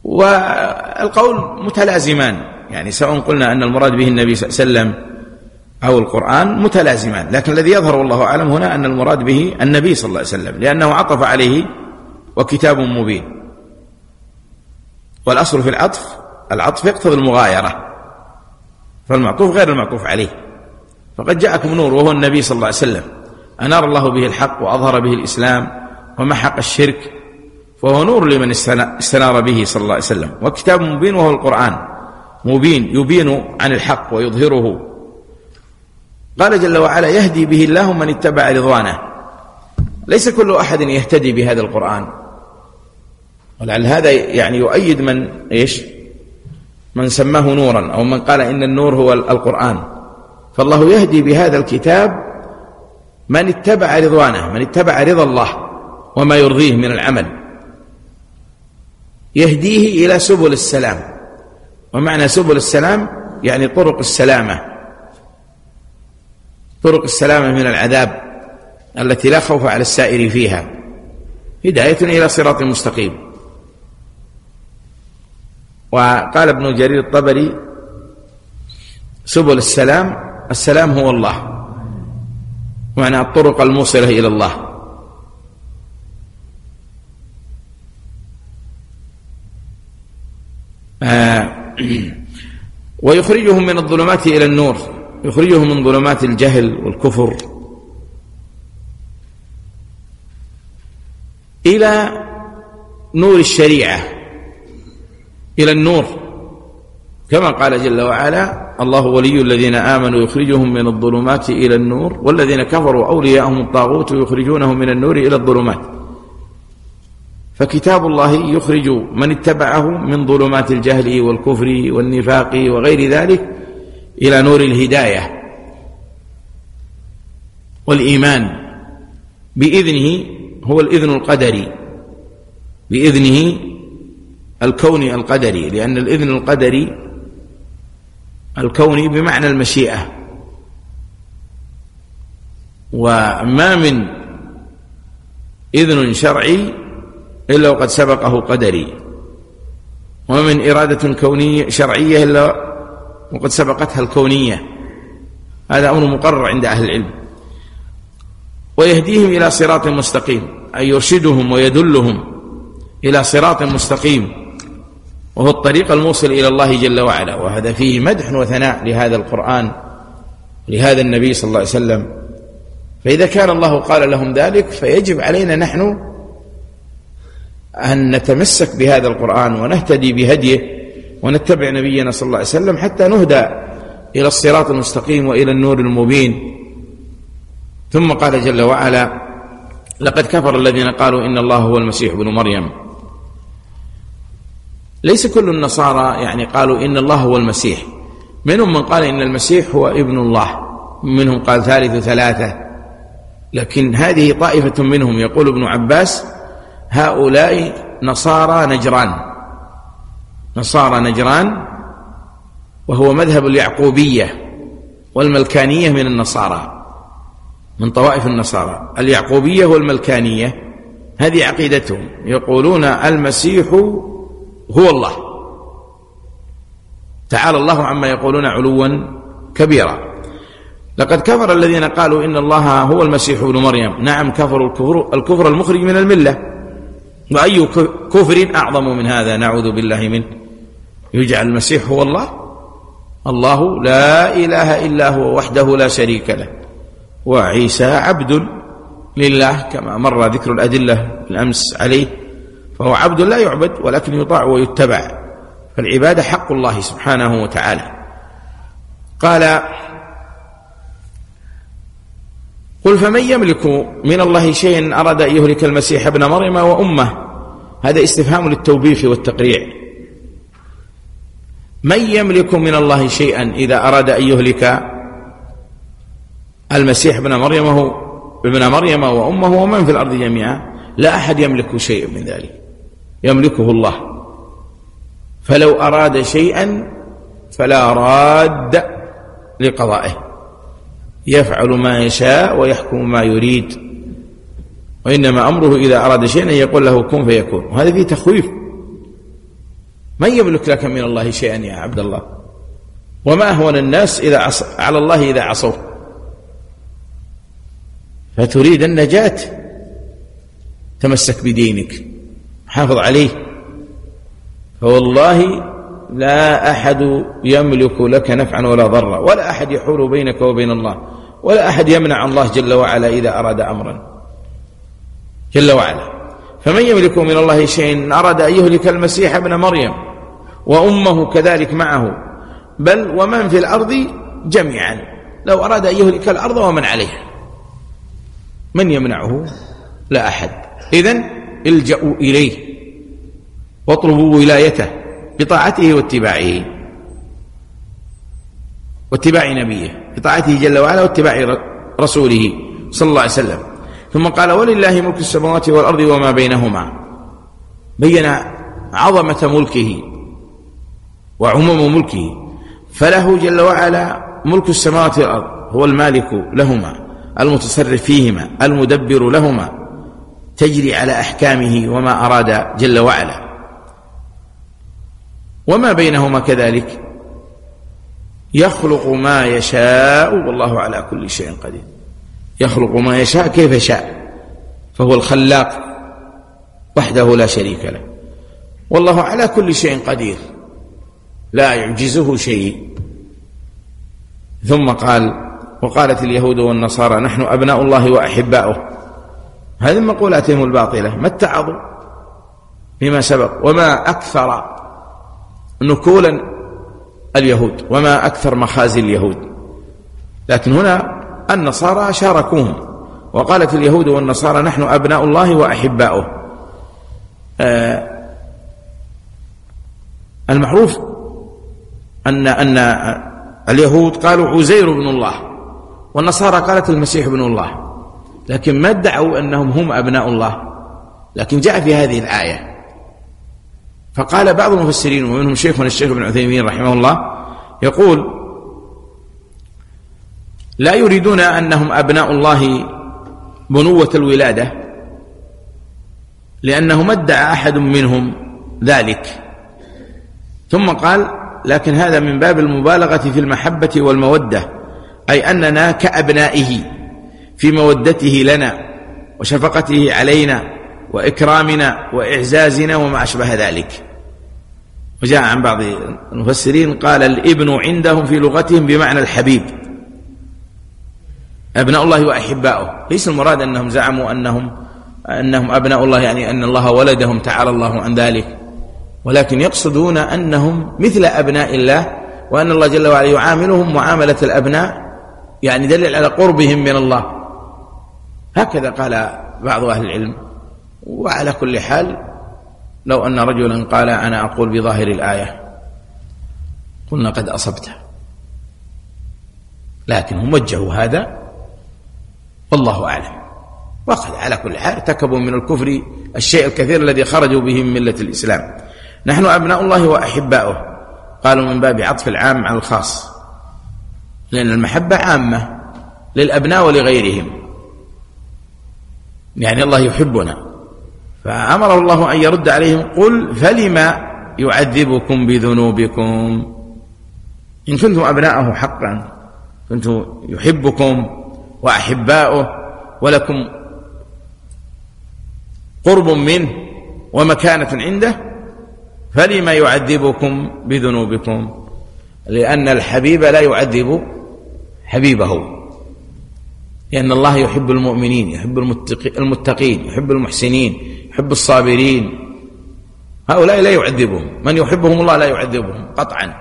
والقول متلازمان، يعني سواء قلنا أن المراد به النبي صلى الله عليه وسلم أو القرآن متلازمان، لكن الذي يظهر والله أعلم هنا أن المراد به النبي صلى الله عليه وسلم، لأنه عطف عليه وكتاب مبين. والأصل في العطف العطف يقتضي المغايرة، فالمعطوف غير المعطوف عليه. فقد جاءكم نور وهو النبي صلى الله عليه وسلم، أنار الله به الحق وأظهر به الإسلام ومحق الشرك، فهو نور لمن استنار به صلى الله عليه وسلم. وكتاب مبين وهو القرآن، مبين يبين عن الحق ويظهره. قال جل وعلا: يهدي به الله من اتبع رضوانه. ليس كل أحد يهتدي بهذا القرآن، ولعل هذا يعني يؤيد من إيش من سماه نورا، أو من قال إن النور هو القرآن. فالله يهدي بهذا الكتاب من اتبع رضوانه، من اتبع رضا الله وما يرضيه من العمل، يهديه إلى سبل السلام. ومعنى سبل السلام يعني طرق السلامة، طرق السلامة من العذاب التي لا خوف على السائر فيها، هداية إلى صراط مستقيم. وقال ابن جرير الطبري: سبل السلام، السلام هو الله، معنى الطرق الموصلة إلى الله. آه ويخرجهم من الظلمات إلى النور، يخرجهم من ظلمات الجهل والكفر إلى نور الشريعة، إلى النور، كما قال جل وعلا: الله ولي الذين آمنوا يخرجهم من الظلمات إلى النور والذين كفروا أولياءهم الطاغوت يخرجونهم من النور إلى الظلمات. فكتاب الله يخرج من اتبعه من ظلمات الجهل والكفر والنفاق وغير ذلك إلى نور الهداية والإيمان بإذنه، هو الإذن القدري، بإذنه الكوني القدري، لأن الإذن القدري الكوني بمعنى المشيئة، وما من إذن شرعي إلا وقد سبقه قدري، وما من إرادة كونية شرعية إلا وقد سبقتها الكونية. هذا أمر مقرر عند أهل العلم. ويهديهم إلى صراط مستقيم، أي يرشدهم ويدلهم إلى صراط مستقيم، وهو الطريق الموصل إلى الله جل وعلا. وهذا فيه مدح وثناء لهذا القرآن، لهذا النبي صلى الله عليه وسلم. فإذا كان الله قال لهم ذلك، فيجب علينا نحن أن نتمسك بهذا القرآن ونهتدي بهديه ونتبع نبينا صلى الله عليه وسلم حتى نهدى إلى الصراط المستقيم وإلى النور المبين. ثم قال جل وعلا: لقد كفر الذين قالوا إن الله هو المسيح ابن مريم. ليس كل النصارى يعني قالوا إن الله هو المسيح، منهم من قال إن المسيح هو ابن الله، منهم قال ثالث ثلاثة، لكن هذه طائفة منهم. يقول ابن عباس: هؤلاء نصارى نجران، نصارى نجران، وهو مذهب اليعقوبية والملكانية من النصارى، من طوائف النصارى. اليعقوبية والملكانية هذه عقيدتهم، يقولون المسيح هو الله، تعالى الله عما يقولون علوا كبيرا. لقد كفر الذين قالوا إن الله هو المسيح ابن مريم. نعم، كفروا الكفر, الكفر المخرج من الملة. وأي كفر أعظم من هذا، نعوذ بالله منه. يجعل المسيح هو الله؟ الله لا إله إلا هو وحده لا شريك له، وعيسى عبد لله كما مر ذكر الأدلة الأمس عليه، فهو عبد لا يعبد ولكن يطاع ويتبع، فالعبادة حق الله سبحانه وتعالى. قال: قل فمن يملك من الله شيئا أراد أن يهلك المسيح ابن مريم وأمه. هذا استفهام للتوبيخ والتقريع. من يملك من الله شيئا إذا أراد أن يهلك المسيح ابن مريم ابن مريم وأمه ومن في الأرض جميعا؟ لا أحد يملك شيئا من ذلك، يملكه الله. فلو أراد شيئا فلا راد لقضائه، يفعل ما يشاء ويحكم ما يريد، وإنما أمره إذا أراد شيئا يقول له كن فيكون. وهذا فيه تخويف من يملك لك من الله شيئا يا عبد الله؟ وما أهون الناس إذا عص... على الله إذا عصوا. فتريد النجاة، تمسك بدينك، حافظ عليه، فوالله لا أحد يملك لك نفعا ولا ضرا، ولا أحد يحول بينك وبين الله، ولا أحد يمنع الله جل وعلا إذا أراد أمرا جل وعلا. فمن يملك من الله شيء أراد أن يهلك المسيح ابن مريم وأمه كذلك معه، بل ومن في الأرض جميعا، لو أراد أن يهلك الأرض ومن عليها من يمنعه؟ لا أحد. إذن الجأوا إليه واطلبوا ولايته بطاعته واتباعه واتباع نبيه، بطاعته جل وعلا واتباع رسوله صلى الله عليه وسلم. ثم قال ولله ملك السماوات والأرض وما بينهما، بين عظمة ملكه وعموم ملكه، فله جل وعلا ملك السماوات والأرض، هو المالك لهما المتصرف فيهما المدبر لهما، تجري على أحكامه وما أراد جل وعلا. وما بينهما كذلك يخلق ما يشاء والله على كل شيء قدير. يخلق ما يشاء كيف شاء، فهو الخلاق وحده لا شريك له، والله على كل شيء قدير لا يعجزه شيء. ثم قال وقالت اليهود والنصارى نحن أبناء الله وأحباؤه، هذه مقولاتهم الباطلة ما اتعظوا بما سبق. وما أكثر نكولا اليهود وما أكثر مخازي اليهود، لكن هنا النصارى شاركوهم، وقالت اليهود والنصارى نحن أبناء الله وأحباؤه. آه المعروف أن أن اليهود قالوا عزير بن الله، والنصارى قالت المسيح بن الله، لكن ما ادعوا أنهم هم أبناء الله. لكن جاء في هذه الآية فقال بعض المفسرين ومنهم شيخنا الشيخ ابن عثيمين رحمه الله يقول لا يريدون أنهم أبناء الله بنوة الولادة، لأنه ما ادعى أحد منهم ذلك. ثم قال لكن هذا من باب المبالغة في المحبة والمودة، أي أننا كأبنائه في مودته لنا وشفقته علينا وإكرامنا وإعزازنا وما أشبه ذلك. وجاء عن بعض المفسرين قال الابن عندهم في لغتهم بمعنى الحبيب، أبناء الله وأحباؤه. ليس المراد أنهم زعموا أنهم أنهم أبناء الله يعني أن الله ولدهم تعالى الله عن ذلك، ولكن يقصدون أنهم مثل أبناء الله، وأن الله جل وعلا يعاملهم معاملة الأبناء، يعني دليل على قربهم من الله. هكذا قال بعض أهل العلم. وعلى كل حال لو أن رجلا قال أنا أقول بظاهر الآية قلنا قد أصبت، لكن هم وجهوا هذا والله أعلم. وقد على كل حال ارتكبوا من الكفر الشيء الكثير الذي خرجوا به من ملة الإسلام. نحن أبناء الله وأحباؤه، قالوا من باب عطف العام على الخاص، لأن المحبة عامة للأبناء ولغيرهم، يعني الله يحبنا، فأمر الله أن يرد عليهم قل فلما يعذبكم بذنوبكم إن كنتم أبناءه حقا، كنتم يحبكم وأحباؤه ولكم قرب منه ومكانة عنده، فلما يعذبكم بذنوبكم، لأن الحبيب لا يعذب حبيبه، لأن الله يحب المؤمنين، يحب المتقين، يحب المحسنين، يحب الصابرين، هؤلاء لا يعذبهم. من يحبهم الله لا يعذبهم قطعا.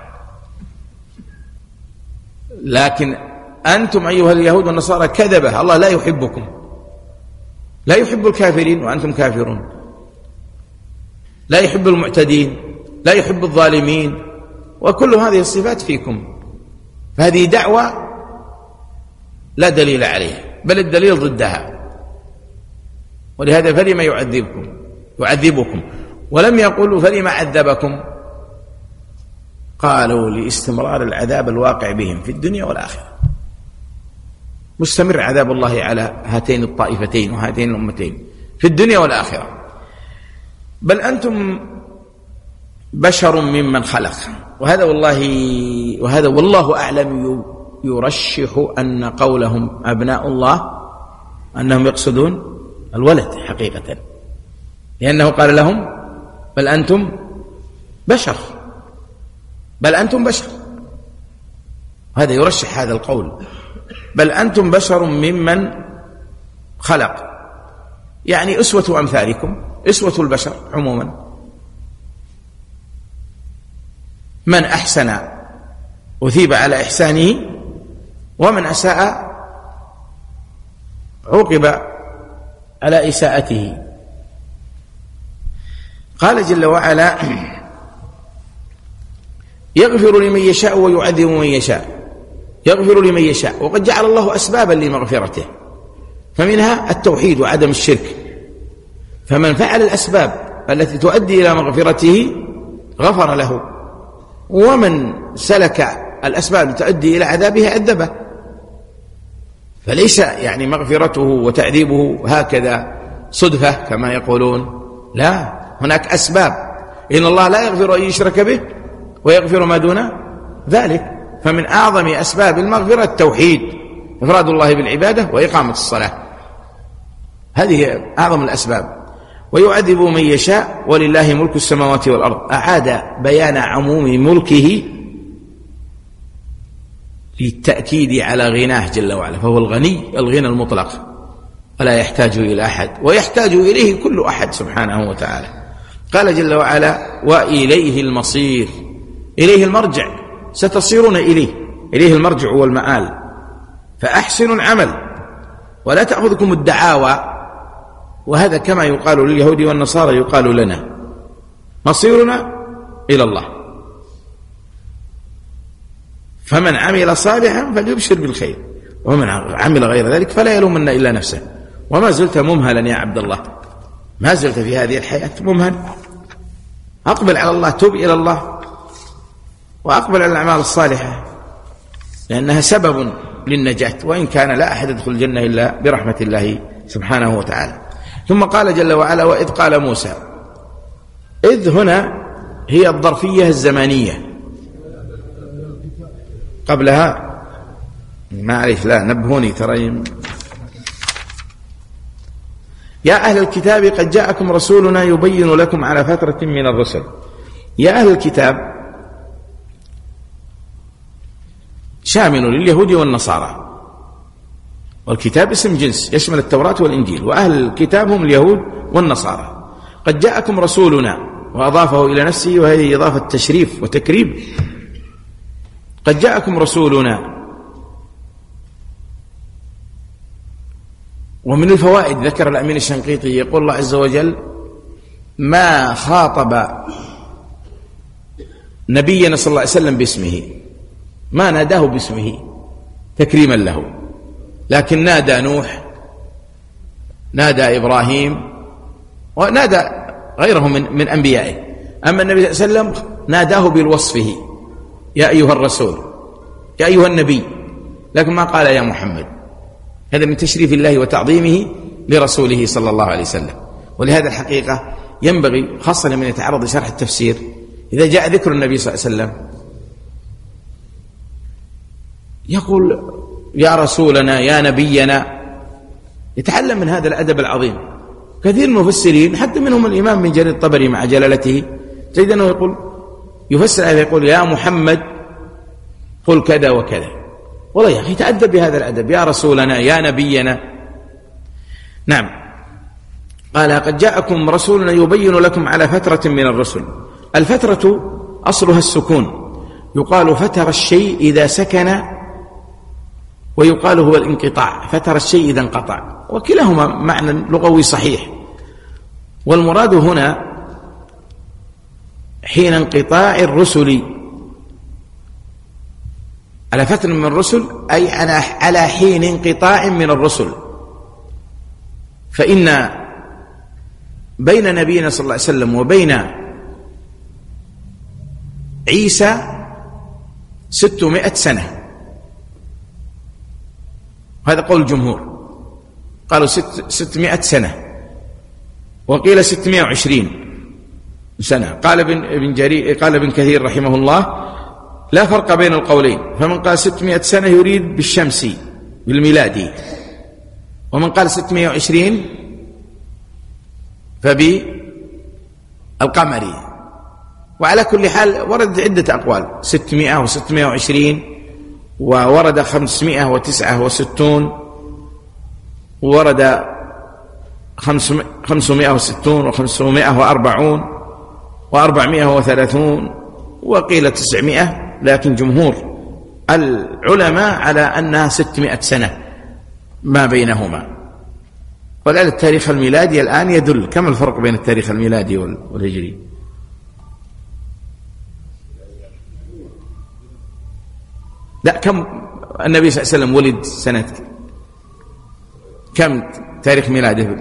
لكن أنتم أيها اليهود والنصارى كذبة، الله لا يحبكم، لا يحب الكافرين وأنتم كافرون، لا يحب المعتدين، لا يحب الظالمين، وكل هذه الصفات فيكم. فهذه دعوة لا دليل عليها، بل الدليل ضدها. ولهذا فلما يعذبكم يعذبكم ولم يقولوا فلما عذبكم، قالوا لاستمرار العذاب الواقع بهم في الدنيا والآخرة. مستمر عذاب الله على هاتين الطائفتين وهاتين الأمتين في الدنيا والآخرة. بل أنتم بشر ممن خلق. وهذا والله وهذا والله أعلم يرشح أن قولهم أبناء الله أنهم يقصدون الولد حقيقة، لأنه قال لهم بل أنتم بشر، بل أنتم بشر. هذا يرشح هذا القول، بل أنتم بشر ممن خلق، يعني أسوة أمثالكم، أسوة البشر عموما. من أحسن أثيب على إحسانه، ومن أساء عوقب على إساءته. قال جل وعلا يغفر لمن يشاء ويعذب من يشاء. يغفر لمن يشاء، وقد جعل الله أسبابا لمغفرته، فمنها التوحيد وعدم الشرك. فمن فعل الأسباب التي تؤدي إلى مغفرته غفر له، ومن سلك الأسباب التي تؤدي إلى عذابه عذبه. فليس يعني مغفرته وتعذيبه هكذا صدفة كما يقولون، لا، هناك أسباب. إن الله لا يغفر أن يشرك به ويغفر ما دون ذلك. فمن أعظم أسباب المغفرة التوحيد، إفراد الله بالعبادة وإقامة الصلاة، هذه أعظم الأسباب. ويعذب من يشاء ولله ملك السماوات والأرض. أعاد بيان عموم ملكه للتأكيد على غناه جل وعلا، فهو الغني الغنى المطلق، ولا يحتاج إلى أحد، ويحتاج إليه كل أحد سبحانه وتعالى. قال جل وعلا وإليه المصير، إليه المرجع، ستصيرون إليه، إليه المرجع والمآل. فأحسنوا العمل ولا تأخذكم الدعاوى. وهذا كما يقال لليهود والنصارى يقال لنا، مصيرنا إلى الله. فمن عمل صالحا فليبشر بالخير، ومن عمل غير ذلك فلا يلومن إلا نفسه. وما زلت ممهلا يا عبد الله، ما زلت في هذه الحياة ممهل. أقبل على الله، توب إلى الله، وأقبل على الأعمال الصالحة، لأنها سبب للنجاة، وإن كان لا أحد يدخل الجنة إلا برحمة الله سبحانه وتعالى. ثم قال جل وعلا وإذ قال موسى. إذ هنا هي الظرفية الزمانية، قبلها ما عليك، لا نبهوني ترى. يا أهل الكتاب قد جاءكم رسولنا يبين لكم على فترة من الرسل. يا أهل الكتاب شامل لليهود والنصارى، والكتاب اسم جنس يشمل التوراة والإنجيل، وأهل الكتاب هم اليهود والنصارى. قد جاءكم رسولنا، وأضافه إلى نفسه، وهذه إضافة تشريف وتكريم. قد جاءكم رسولنا. ومن الفوائد ذكر الأمين الشنقيطي يقول الله عز وجل ما خاطب نبينا صلى الله عليه وسلم باسمه، ما ناداه باسمه تكريما له، لكن نادى نوح، نادى إبراهيم، ونادى غيره من, من أنبيائه. أما النبي صلى الله عليه وسلم ناداه بالوصفه، يا أيها الرسول، يا أيها النبي، لكن ما قال يا محمد. هذا من تشريف الله وتعظيمه لرسوله صلى الله عليه وسلم. ولهذا الحقيقة ينبغي خاصة لمن يتعرض لشرح التفسير، إذا جاء ذكر النبي صلى الله عليه وسلم يقول يا رسولنا، يا نبينا، يتعلم من هذا الأدب العظيم. كثير من المفسرين حتى منهم الإمام من جرير الطبري مع جلالته تجد أنه يقول يفسر هذا، يقول يا محمد قل كذا وكذا. والله يا أخي تأدب بهذا الأدب، يا رسولنا، يا نبينا. نعم. قال قد جاءكم رسولنا يبين لكم على فترة من الرسل. الفترة أصلها السكون، يقال فتر الشيء إذا سكن، ويقال هو الانقطاع، فتر الشيء إذا انقطع، وكلاهما معنى لغوي صحيح. والمراد هنا حين انقطاع الرسل، على فترة من الرسل، أي على حين انقطاع من الرسل. فإن بين نبينا صلى الله عليه وسلم وبين عيسى ستمائة سنة، هذا قول الجمهور، قالوا ست ستمائة سنة، وقيل ستمائة وعشرين، سنة. قال ابن جرير قال ابن كثير رحمه الله لا فرق بين القولين، فمن قال ستمائة سنة يريد بالشمسي بالميلادي، ومن قال ستمائة وعشرين فبالقمري. وعلى كل حال ورد عدة أقوال، ستمائة وستمائة وعشرين، وورد خمسمائة وتسعة وستون، وورد خمسمائة وستون وخمسمائة وأربعون وأربعمائة وثلاثون، وقيل تسعمائة، لكن جمهور العلماء على أنها ستمائة سنة ما بينهما. ولعل التاريخ الميلادي الآن يدل. كم الفرق بين التاريخ الميلادي والهجري؟ لا، كم النبي صلى الله عليه وسلم ولد سنة كم تاريخ ميلاده؟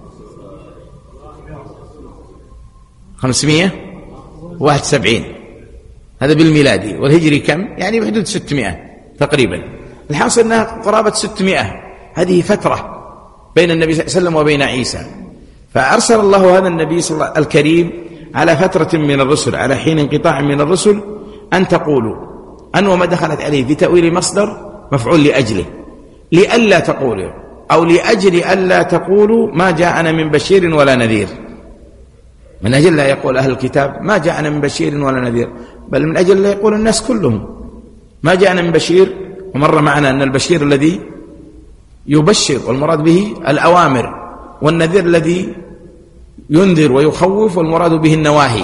خمسمائة وواحد وسبعين، هذا بالميلادي. والهجري كم؟ يعني بحدود ستمائة تقريبا. الحاصل أنها قرابة ستمائة. هذه فترة بين النبي صلى الله عليه وسلم وبين عيسى، فأرسل الله هذا النبي صلى الله الكريم على فترة من الرسل، على حين انقطاع من الرسل، أن تقولوا أن وما دخلت عليه بتأويل مصدر مفعول لأجله، لئلا تقولوا، أو لأجل ألا تقولوا ما جاءنا من بشير ولا نذير. من أجل لا يقول أهل الكتاب ما جاءنا من بشير ولا نذير، بل من أجل لا يقول الناس كلهم ما جاءنا من بشير. ومر معنا أن البشير الذي يبشر والمراد به الأوامر، والنذير الذي ينذر ويخوف والمراد به النواهي.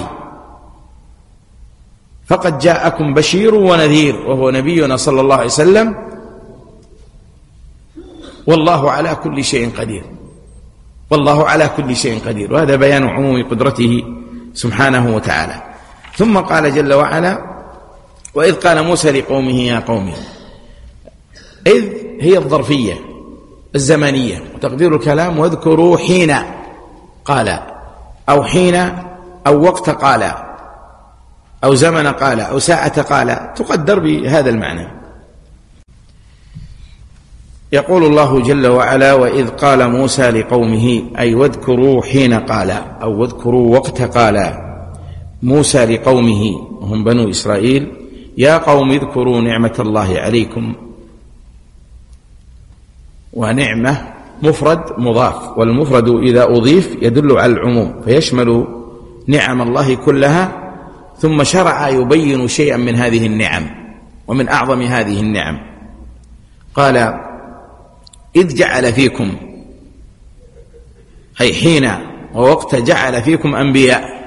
فقد جاءكم بشير ونذير وهو نبينا صلى الله عليه وسلم، والله على كل شيء قدير. والله على كل شيء قدير، وهذا بيان عموم قدرته سبحانه وتعالى. ثم قال جل وعلا وإذ قال موسى لقومه يا قوم. إذ هي الظرفية الزمنية، وتقدير الكلام واذكروا حين قال، أو حين أو وقت قال، أو زمن قال، أو ساعة قال، تقدر بهذا المعنى. يقول الله جل وعلا وإذ قال موسى لقومه، أي واذكروا حين قال، أو واذكروا وقت قال موسى لقومه وهم بنو إسرائيل يا قوم اذكروا نعمة الله عليكم. ونعمة مفرد مضاف، والمفرد إذا أضيف يدل على العموم فيشمل نعم الله كلها، ثم شرع يبين شيئا من هذه النعم، ومن أعظم هذه النعم قال إذ جعل فيكم، أي حين ووقت جعل فيكم أنبياء.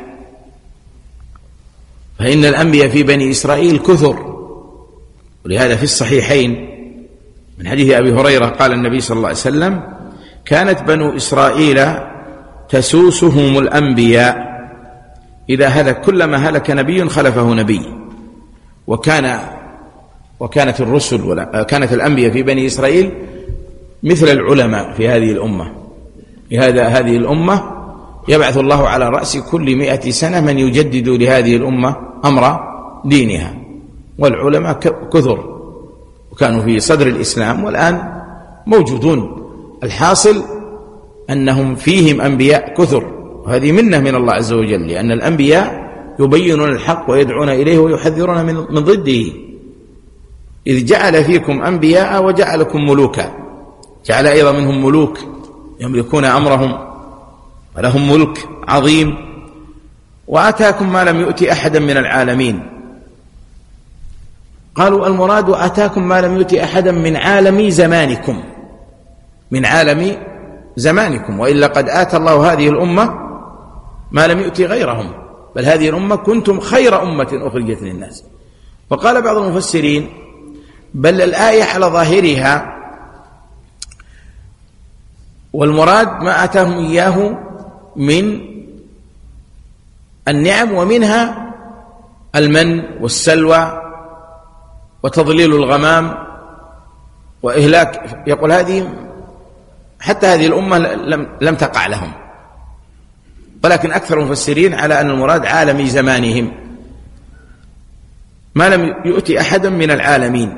فإن الأنبياء في بني إسرائيل كثر، ولهذا في الصحيحين من حديث أبي هريرة قال النبي صلى الله عليه وسلم كانت بنو إسرائيل تسوسهم الأنبياء، إذا هلك كلما هلك نبي خلفه نبي. وكان وكانت الرسل ولا كانت الأنبياء في بني إسرائيل مثل العلماء في هذه الأمة. لهذا هذه الأمة يبعث الله على رأس كل مئة سنة من يجدد لهذه الأمة أمر دينها، والعلماء كثر وكانوا في صدر الإسلام والآن موجودون. الحاصل أنهم فيهم أنبياء كثر، وهذه منة من الله عز وجل، لأن الأنبياء يبينون الحق ويدعون إليه ويحذرون من ضده. إذ جعل فيكم أنبياء وجعلكم ملوكا، جعل أيضا منهم ملوك يملكون أمرهم ولهم ملك عظيم. وآتاكم ما لم يؤت أحدا من العالمين. قالوا المراد آتاكم ما لم يؤت أحدا من عالم زمانكم، من عالم زمانكم، وإلا قد آتى الله هذه الأمة ما لم يؤت غيرهم، بل هذه الأمة كنتم خير أمة أخرجت للناس. وقال بعض المفسرين بل الآية على ظاهرها، والمراد ما آتاهم إياه من النعم، ومنها المن والسلوى وتضليل الغمام وإهلاك. يقول هذه حتى هذه الأمة لم, لم تقع لهم، ولكن أكثر المفسرين على أن المراد عالم زمانهم ما لم يؤتي أحدا من العالمين.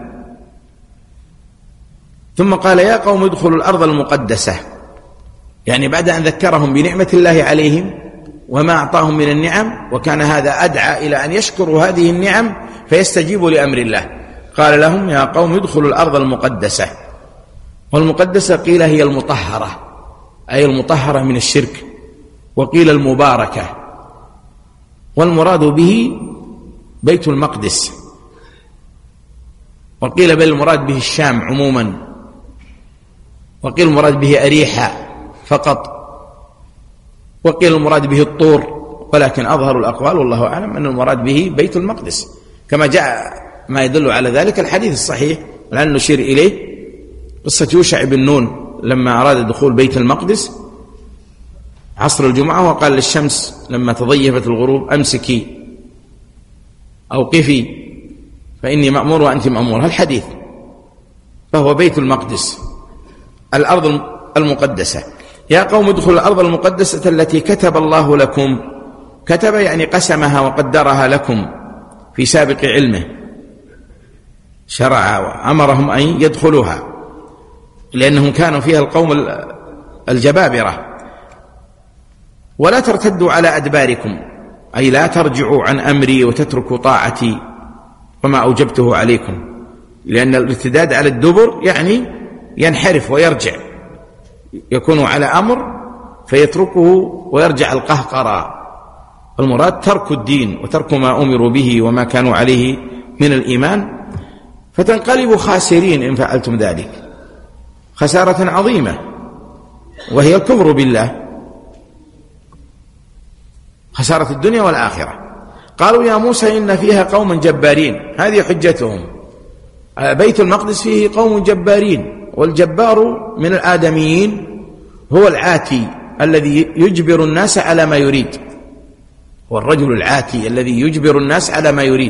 ثم قال يا قوم ادخلوا الأرض المقدسة، يعني بعد أن ذكرهم بنعمة الله عليهم وما أعطاهم من النعم، وكان هذا أدعى إلى أن يشكروا هذه النعم فيستجيبوا لأمر الله. قال لهم يا قوم ادخلوا الأرض المقدسة، والمقدسة قيل هي المطهرة، أي المطهرة من الشرك، وقيل المباركة، والمراد به بيت المقدس، وقيل بل المراد به الشام عموما، وقيل المراد به أريحة فقط، وقيل المراد به الطور، ولكن أظهر الأقوال والله أعلم أن المراد به بيت المقدس، كما جاء ما يدل على ذلك الحديث الصحيح الآن نشير إليه، قصة يوشع بن نون لما أراد دخول بيت المقدس عصر الجمعة وقال للشمس لما تضيفت الغروب أمسكي أو قفي فإني مأمور وأنت مأمور، الحديث، فهو بيت المقدس الأرض المقدسة. يا قوم ادخلوا الأرض المقدسة التي كتب الله لكم، كتب يعني قسمها وقدرها لكم في سابق علمه، شرع وأمرهم أن يدخلوها لأنهم كانوا فيها القوم الجبابرة. ولا ترتدوا على أدباركم، أي لا ترجعوا عن أمري وتتركوا طاعتي وما أوجبته عليكم، لأن الارتداد على الدبر يعني ينحرف ويرجع، يكون على أمر فيتركه ويرجع القهقرة. المراد ترك الدين وترك ما أمروا به وما كانوا عليه من الإيمان، فتنقلبوا خاسرين إن فعلتم ذلك، خسارة عظيمة وهي الكفر بالله، خسارة الدنيا والآخرة. قالوا يا موسى إن فيها قوم جبارين، هذه حجتهم، بيت المقدس فيه قوم جبارين، والجبار من الآدميين هو العاتي الذي يجبر الناس على ما يريد، هو الرجل العاتي الذي يجبر الناس على ما يريد،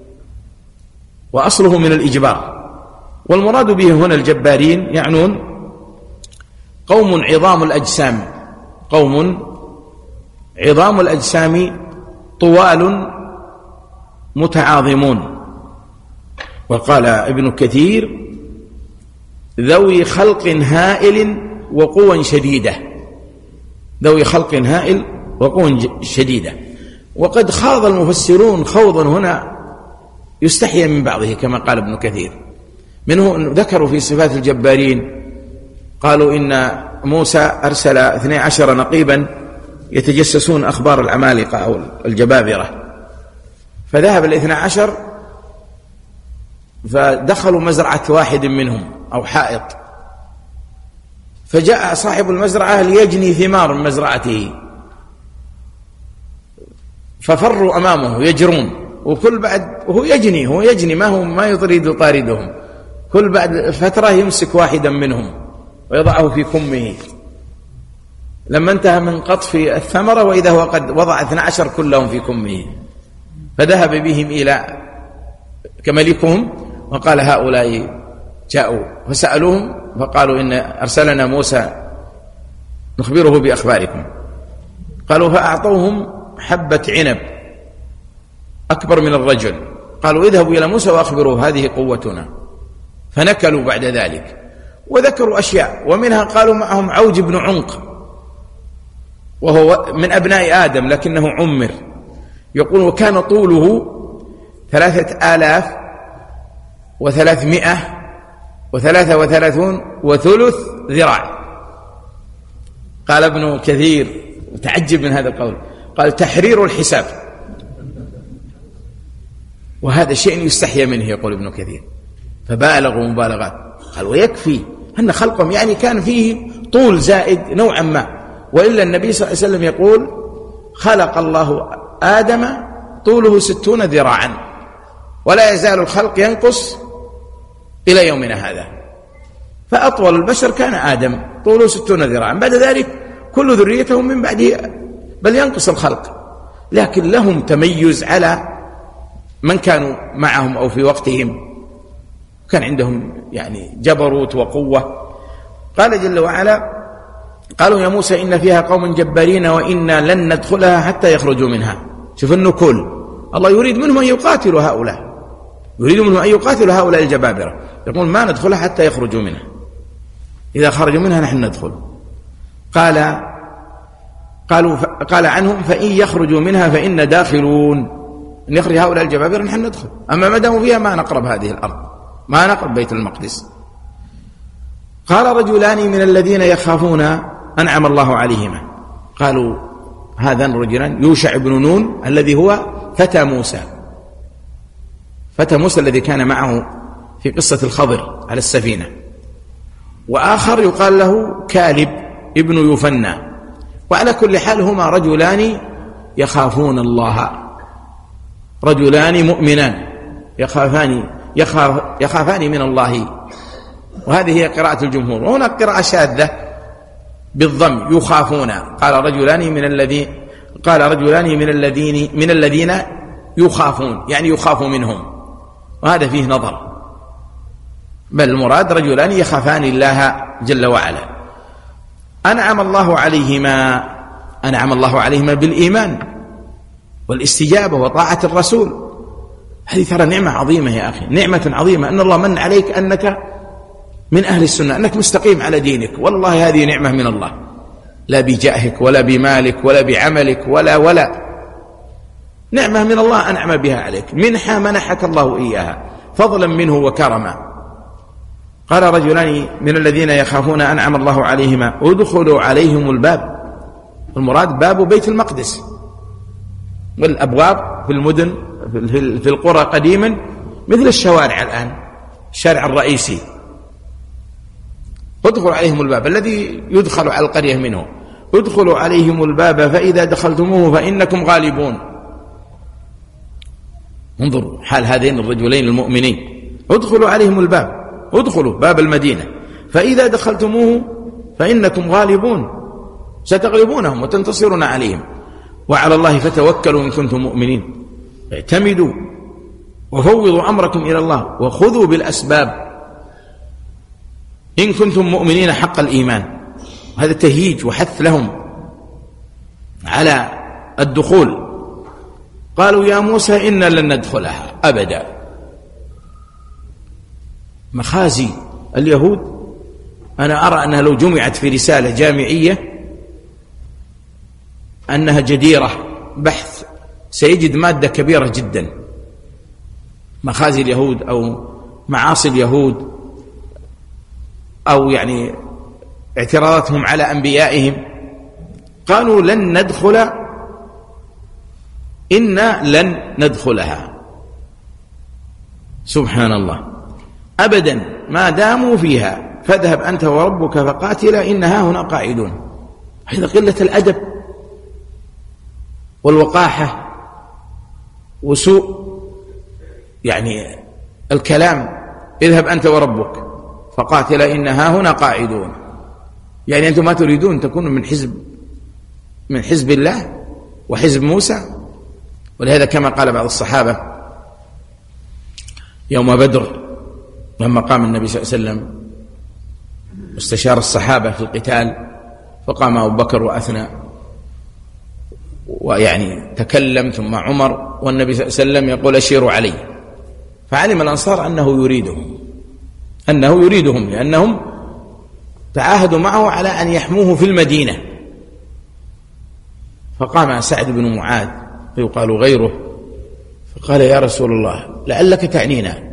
وأصله من الإجبار. والمراد به هنا الجبارين يعنون قوم عظام الأجسام، قوم عظام الأجسام طوال متعاظمون. وقال ابن كثير ذوي خلق هائل وقوى شديدة، ذوي خلق هائل وقوى شديدة. وقد خاض المفسرون خوضا هنا يستحيا من بعضه كما قال ابن كثير، منه ذكروا في صفات الجبارين، قالوا إن موسى أرسل اثني عشر نقيبا يتجسسون أخبار العمالقة أو الجبابرة، فذهب الاثنى عشر فدخلوا مزرعة واحد منهم أو حائط، فجاء صاحب المزرعة ليجني ثمار من مزرعته، ففروا أمامه يجرون، وكل بعد وهو يجني هو يجني ما هو ما يريد يطاردهم، كل بعد فترة يمسك واحدا منهم ويضعه في كمه، لما انتهى من قطف الثمرة وإذا هو قد وضع اثنى عشر كلهم في كمه، فذهب بهم إلى كملكهم وقال هؤلاء جاءوا، فسألوهم فقالوا إن أرسلنا موسى نخبره بأخباركم. قالوا فأعطوهم حبة عنب أكبر من الرجل، قالوا اذهبوا إلى موسى وأخبروه هذه قوتنا، فنكلوا بعد ذلك. وذكروا أشياء، ومنها قالوا معهم عوج بن عنق وهو من أبناء آدم لكنه عمر، يقول وكان طوله ثلاثة آلاف وثلاثمائة وثلاثة وثلاثون وثلث ذراع. قال ابن كثير تعجب من هذا القول، قال تحرير الحساب، وهذا شيء يستحيا منه يقول ابن كثير، فبالغوا مبالغات. قال ويكفي أن خلقهم يعني كان فيه طول زائد نوعا ما، وإلا النبي صلى الله عليه وسلم يقول خلق الله آدم طوله ستون ذراعا ولا يزال الخلق ينقص إلى يومنا هذا، فأطول البشر كان آدم طوله ستون ذراعا، بعد ذلك كل ذريتهم من بعده بل ينقص الخلق، لكن لهم تميز على من كانوا معهم أو في وقتهم، كان عندهم يعني جبروت وقوة. قال جل وعلا قالوا يا موسى إن فيها قوم جبارين وإنا لن ندخلها حتى يخرجوا منها. شوف النكول، الله يريد منهم أن يقاتلوا هؤلاء، يريد منهم أن يقاتلوا هؤلاء الجبابرة، يقول ما ندخلها حتى يخرجوا منها، إذا خرجوا منها نحن ندخل. قال قالوا قال عنهم فإن يخرجوا منها فإنا داخلون، إن يخرج هؤلاء الجبابرة نحن ندخل، أما ما داموا فيها ما نقرب هذه الأرض، ما نقرب بيت المقدس. قال رجلان من الذين يخافون أنعم الله عليهما، قالوا هذان الرجلان يوشع بن نون الذي هو فتى موسى، فتى موسى الذي كان معه في قصة الخضر على السفينة، وآخر يقال له كالب ابن يفنى. وعلى كل حال هما رجلان يخافون الله، رجلان مؤمنان يخافان يخاف يخافان من الله، وهذه هي قراءة الجمهور. وهنا قراءة شاذة بالضم يخافون، قال رجلان من الذين قال رجلان من الذين من الذين يخافون، يعني يخاف منهم، وهذا فيه نظر، بل المراد رجلان يخافان الله جل وعلا. أنعم الله عليهما، أنعم الله عليهما بالإيمان والاستجابة وطاعة الرسول. هذه ترى نعمة عظيمة يا أخي، نعمة عظيمة أن الله من عليك أنك من أهل السنة، أنك مستقيم على دينك. والله هذه نعمة من الله، لا بجاهك ولا بمالك ولا بعملك ولا ولا نعمة من الله أنعم بها عليك، منحة منحك الله إياها فضلا منه وكرما. قال رجلان من الذين يخافون أنعم الله عليهما ادخلوا عليهم الباب، المراد باب بيت المقدس، والأبواب في المدن في القرى قديما مثل الشوارع الآن، الشارع الرئيسي، ادخلوا عليهم الباب الذي يدخل على القرية منه، ادخلوا عليهم الباب فإذا دخلتموه فإنكم غالبون. انظروا حال هذين الرجلين المؤمنين، ادخلوا عليهم الباب، ادخلوا باب المدينة فإذا دخلتموه فإنكم غالبون، ستغلبونهم وتنتصرون عليهم، وعلى الله فتوكلوا إن كنتم مؤمنين، اعتمدوا وفوضوا أمركم إلى الله وخذوا بالأسباب إن كنتم مؤمنين حق الإيمان. هذا تهييج وحث لهم على الدخول. قالوا يا موسى إنا لن ندخلها أبدا. مخازي اليهود أنا أرى أنها لو جمعت في رسالة جامعية أنها جديرة بحث، سيجد مادة كبيرة جدا. مخازي اليهود أو معاصي اليهود، أو يعني اعتراضاتهم على أنبيائهم. قالوا لن ندخل، إنا لن ندخلها، سبحان الله، أبدا ما داموا فيها، فاذهب أنت وربك فقاتلا إنها هنا قاعدون. هذا قلة الأدب والوقاحة وسوء يعني الكلام. اذهب أنت وربك فقاتلا إنها هنا قاعدون، يعني أنتم ما تريدون تكونوا من حزب من حزب الله وحزب موسى. ولهذا كما قال بعض الصحابة يوم بدر لما قام النبي صلى الله عليه وسلم واستشار الصحابة في القتال، فقام أبو بكر وأثنى ويعني تكلم، ثم عمر، والنبي صلى الله عليه وسلم يقول أشيروا علي. فعلم الأنصار أنه يريدهم أنه يريدهم لأنهم تعاهدوا معه على أن يحموه في المدينة. فقام سعد بن معاذ يقال غيره فقال يا رسول الله لعلك تعنينا،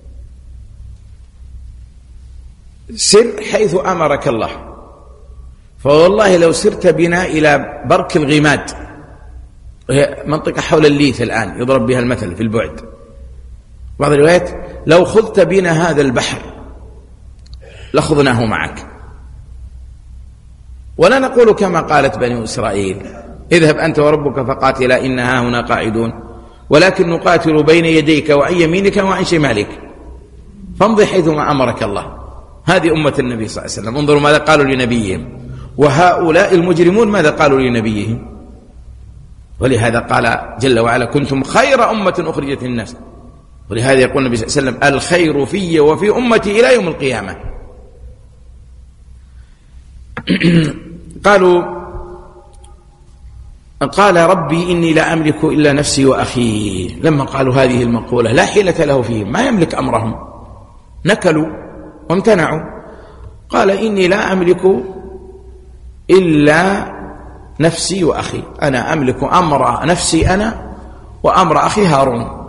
سر حيث أمرك الله، فوالله لو سرت بنا إلى برك الغماد، وهي منطقة حول الليث الآن يضرب بها المثل في البعد، بعض الروايات لو خذت بنا هذا البحر لخذناه معك، ولا نقول كما قالت بني إسرائيل اذهب أنت وربك فقاتلا إنها هنا قاعدون، ولكن نقاتل بين يديك وعن يمينك وعن شمالك فامضي حيثما أمرك الله. هذه أمة النبي صلى الله عليه وسلم. انظروا ماذا قالوا لنبيهم، وهؤلاء المجرمون ماذا قالوا لنبيهم. ولهذا قال جل وعلا كنتم خير أمة أخرجت للناس. ولهذا يقول النبي صلى الله عليه وسلم الخير في وفي أمتي إلى يوم القيامة. قالوا قال ربي إني لا أملك إلا نفسي وأخي. لما قالوا هذه المقولة لا حيلة له فيهم، ما يملك أمرهم، نكلوا وامتنعوا. قال إني لا أملك إلا نفسي وأخي، أنا أملك أمر نفسي أنا وأمر أخي هارون.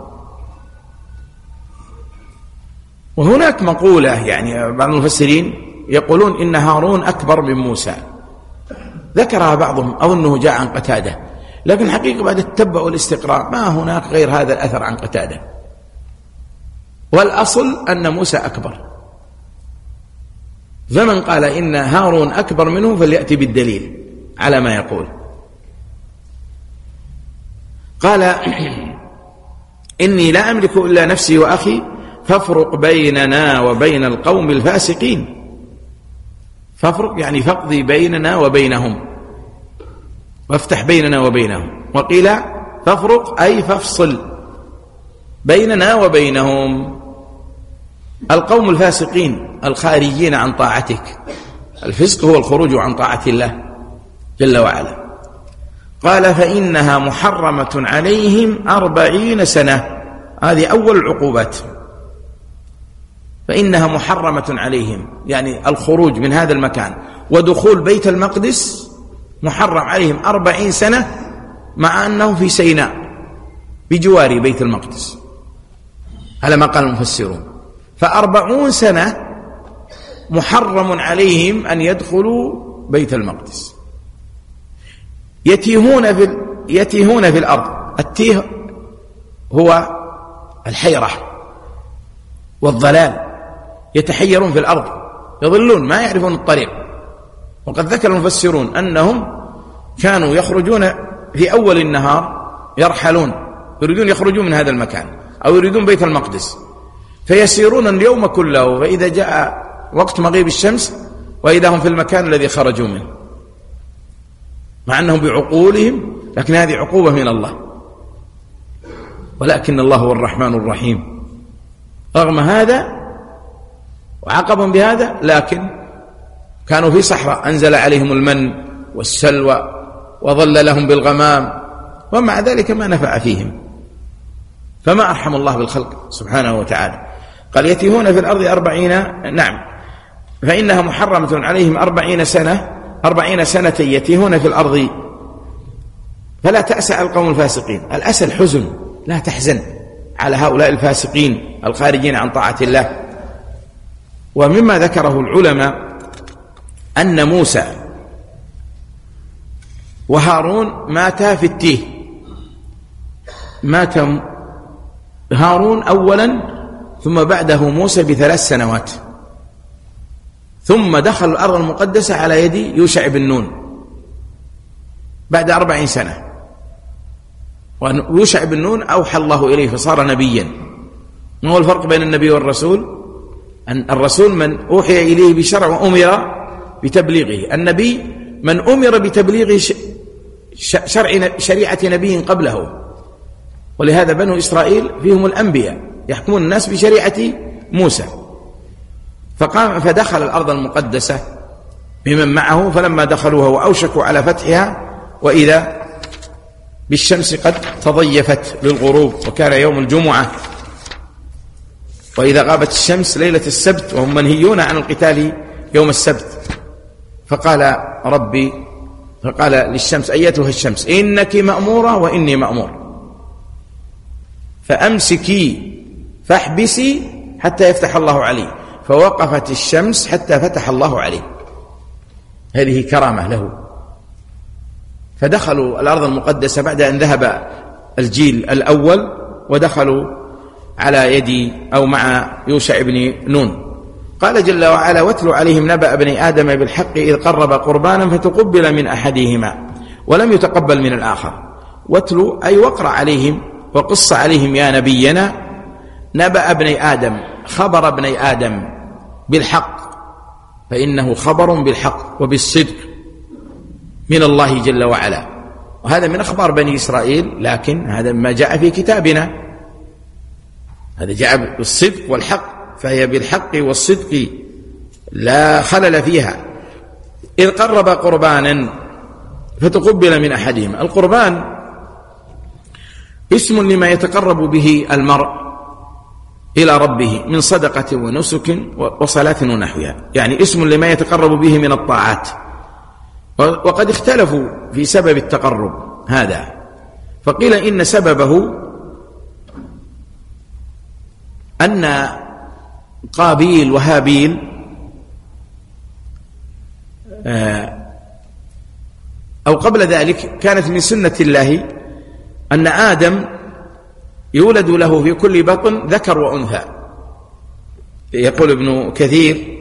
وهناك مقولة يعني بعض المفسرين يقولون إن هارون أكبر من موسى، ذكرها بعضهم أو أنه جاء عن قتادة، لكن حقيقة بعد التتبع والاستقراء ما هناك غير هذا الأثر عن قتادة، والأصل أن موسى أكبر. فمن قال إن هارون أكبر منه فليأتي بالدليل على ما يقول. قال إني لا أملك إلا نفسي وأخي فافرق بيننا وبين القوم الفاسقين. فافرق يعني فاقضي بيننا وبينهم، وافتح بيننا وبينهم. وقيل فافرق أي فافصل بيننا وبينهم القوم الفاسقين الخارجين عن طاعتك. الفسق هو الخروج عن طاعة الله جل وعلا. قال فإنها محرمة عليهم أربعين سنة، هذه أول العقوبات. فإنها محرمة عليهم يعني الخروج من هذا المكان ودخول بيت المقدس محرم عليهم أربعين سنة، مع أنه في سيناء بجوار بيت المقدس على ما قال المفسرون. فأربعون سنة محرم عليهم أن يدخلوا بيت المقدس. يتيهون في يتيهون في الأرض. التيه هو الحيرة والضلال، يتحيرون في الأرض، يضلون ما يعرفون الطريق. وقد ذكر المفسرون أنهم كانوا يخرجون في أول النهار، يرحلون يريدون يخرجون من هذا المكان أو يريدون بيت المقدس، فيسيرون اليوم كله، فإذا جاء وقت مغيب الشمس وإذا هم في المكان الذي خرجوا منه، مع أنهم بعقولهم، لكن هذه عقوبة من الله. ولكن الله هو الرحمن الرحيم، رغم هذا وعاقبهم بهذا، لكن كانوا في صحراء أنزل عليهم المن والسلوى وظللهم بالغمام، ومع ذلك ما نفع فيهم. فما أرحم الله بالخلق سبحانه وتعالى. قال يتيهون في الأرض أربعين، نعم، فإنها محرمة عليهم أربعين سنة، أربعين سنة يتيهون في الأرض. فلا تأسى القوم الفاسقين، الأسى الحزن، لا تحزن على هؤلاء الفاسقين الخارجين عن طاعة الله. ومما ذكره العلماء أن موسى وهارون ماتا في التيه. مات هارون أولا ثم بعده موسى بثلاث سنوات، ثم دخل الأرض المقدسة على يد يوشع بن نون بعد أربعين سنة. ويوشع بن نون أوحى الله إليه فصار نبيا. ما هو الفرق بين النبي والرسول؟ أن الرسول من أوحي إليه بشرع وأمر بتبليغه، النبي من أمر بتبليغ شرع شريعة نبي قبله. ولهذا بنو إسرائيل فيهم الأنبياء يحكمون الناس بشريعة موسى. فقام فدخل الأرض المقدسة بمن معه، فلما دخلوها وأوشكوا على فتحها وإذا بالشمس قد تضيفت للغروب، وكان يوم الجمعة، وإذا غابت الشمس ليلة السبت، وهم منهيون عن القتال يوم السبت. فقال ربي فقال للشمس أيتها الشمس إنك مأمورة وإني مأمور، فأمسكي فاحبسي حتى يفتح الله عليه. فوقفت الشمس حتى فتح الله عليه. هذه كرامة له. فدخلوا الأرض المقدسة بعد أن ذهب الجيل الأول، ودخلوا على يد أو مع يوشع بن نون. قال جل وعلا واتل عليهم نبأ بني آدم بالحق إذ قرب قربانا فتقبل من أحدهما ولم يتقبل من الآخر. واتل أي وقرأ عليهم وقص عليهم يا نبينا نبأ بني آدم، خبر بني آدم بالحق، فإنه خبر بالحق وبالصدق من الله جل وعلا. وهذا من أخبار بني إسرائيل، لكن هذا ما جاء في كتابنا، هذا جاء بالصدق والحق، فهي بالحق والصدق لا خلل فيها. إذ قرب قربانا فتقبل من أحدهما. القربان اسم لما يتقرب به المرء إلى ربه من صدقة ونسك وصلاة ونحوها، يعني اسم لما يتقرب به من الطاعات. وقد اختلفوا في سبب التقرب هذا، فقيل إن سببه أن قابيل وهابيل أو قبل ذلك كانت من سنة الله أن آدم يولد له في كل بطن ذكر وأنثى. يقول ابن كثير: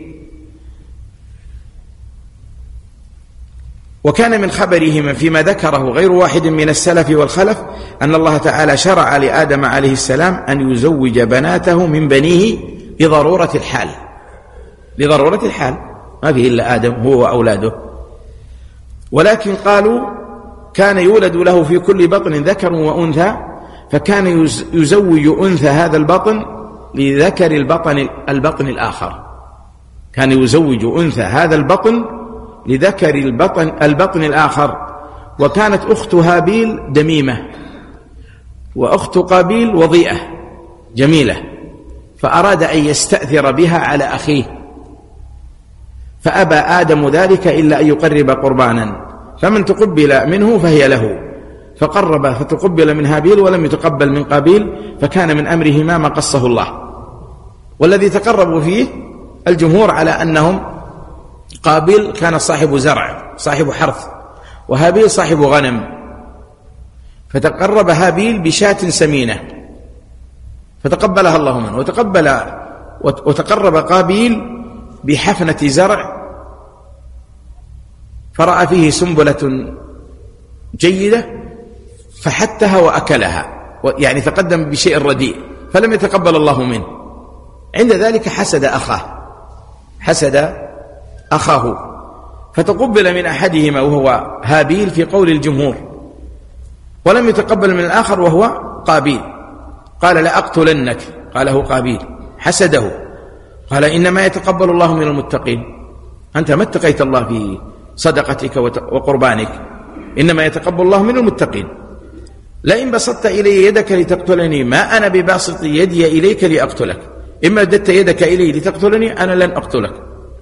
وكان من خبرهما فيما ذكره غير واحد من السلف والخلف أن الله تعالى شرع لآدم عليه السلام أن يزوج بناته من بنيه لضرورة الحال، لضرورة الحال، ما فيه إلا آدم هو وأولاده. ولكن قالوا كان يولد له في كل بطن ذكر وأنثى، فكان يزوج أنثى هذا البطن لذكر البطن البطن الآخر، كان يزوج أنثى هذا البطن لذكر البطن البطن الآخر. وكانت أخت هابيل دميمة وأخت قابيل وضيئة جميلة، فأراد أن يستأثر بها على أخيه، فأبى آدم ذلك إلا أن يقرب قربانا، فمن تقبل منه فهي له، فقرب فتقبل من هابيل ولم يتقبل من قابيل، فكان من أمرهما ما قصه الله. والذي تقربوا فيه الجمهور على أنهم قابيل كان صاحب زرع صاحب حرث، وهابيل صاحب غنم، فتقرب هابيل بشاة سمينة فتقبلها الله منه، وتقبل وتقرب قابيل بحفنة زرع فرأى فيه سنبلة جيدة فحتها وأكلها، يعني تقدم بشيء رديء فلم يتقبل الله منه. عند ذلك حسد أخاه حسد أخاه فتقبل من أحدهما وهو هابيل في قول الجمهور، ولم يتقبل من الآخر وهو قابيل. قال: لأقتلنك، قاله قابيل حسده، قال: إنما يتقبل الله من المتقين، أنت ما اتقيت الله في صدقتك وقربانك، إنما يتقبل الله من المتقين. لئن بسطت إلي يدك لتقتلني ما أنا بباسط يدي إليك لأقتلك، إما ادت يدك إلي لتقتلني أنا لن أقتلك،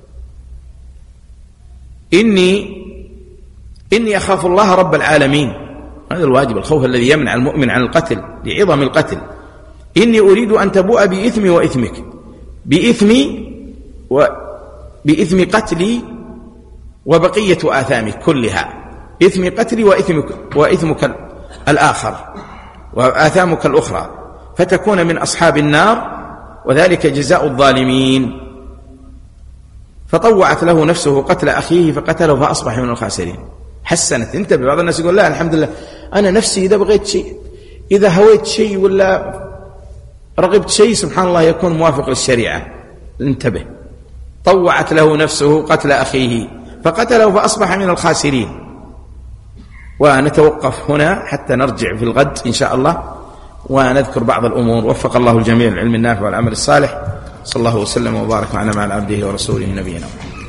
إني إني أخاف الله رب العالمين. هذا الواجب، الخوف الذي يمنع المؤمن عن القتل لعظم القتل. إني أريد أن تبوء بإثمي وإثمك، بإثمي وبإثم قتلي وبقية آثامك كلها، إثم قتلي وإثمك وإثمك الآخر وآثامك الأخرى، فتكون من أصحاب النار، وذلك جزاء الظالمين. فطوعت له نفسه قتل أخيه فقتله فأصبح من الخاسرين. حسنت. انتبه، بعض الناس يقول: لا الحمد لله أنا نفسي إذا بغيت شيء، إذا هويت شيء ولا رغبت شيء سبحان الله يكون موافق للشريعة. انتبه، طوعت له نفسه قتل أخيه فقتله فأصبح من الخاسرين. ونتوقف هنا حتى نرجع في الغد إن شاء الله ونذكر بعض الأمور. وفق الله الجميع للعلم النافع والعمل الصالح. صلى الله وسلم وبارك على مع عبده ورسوله نبينا محمد.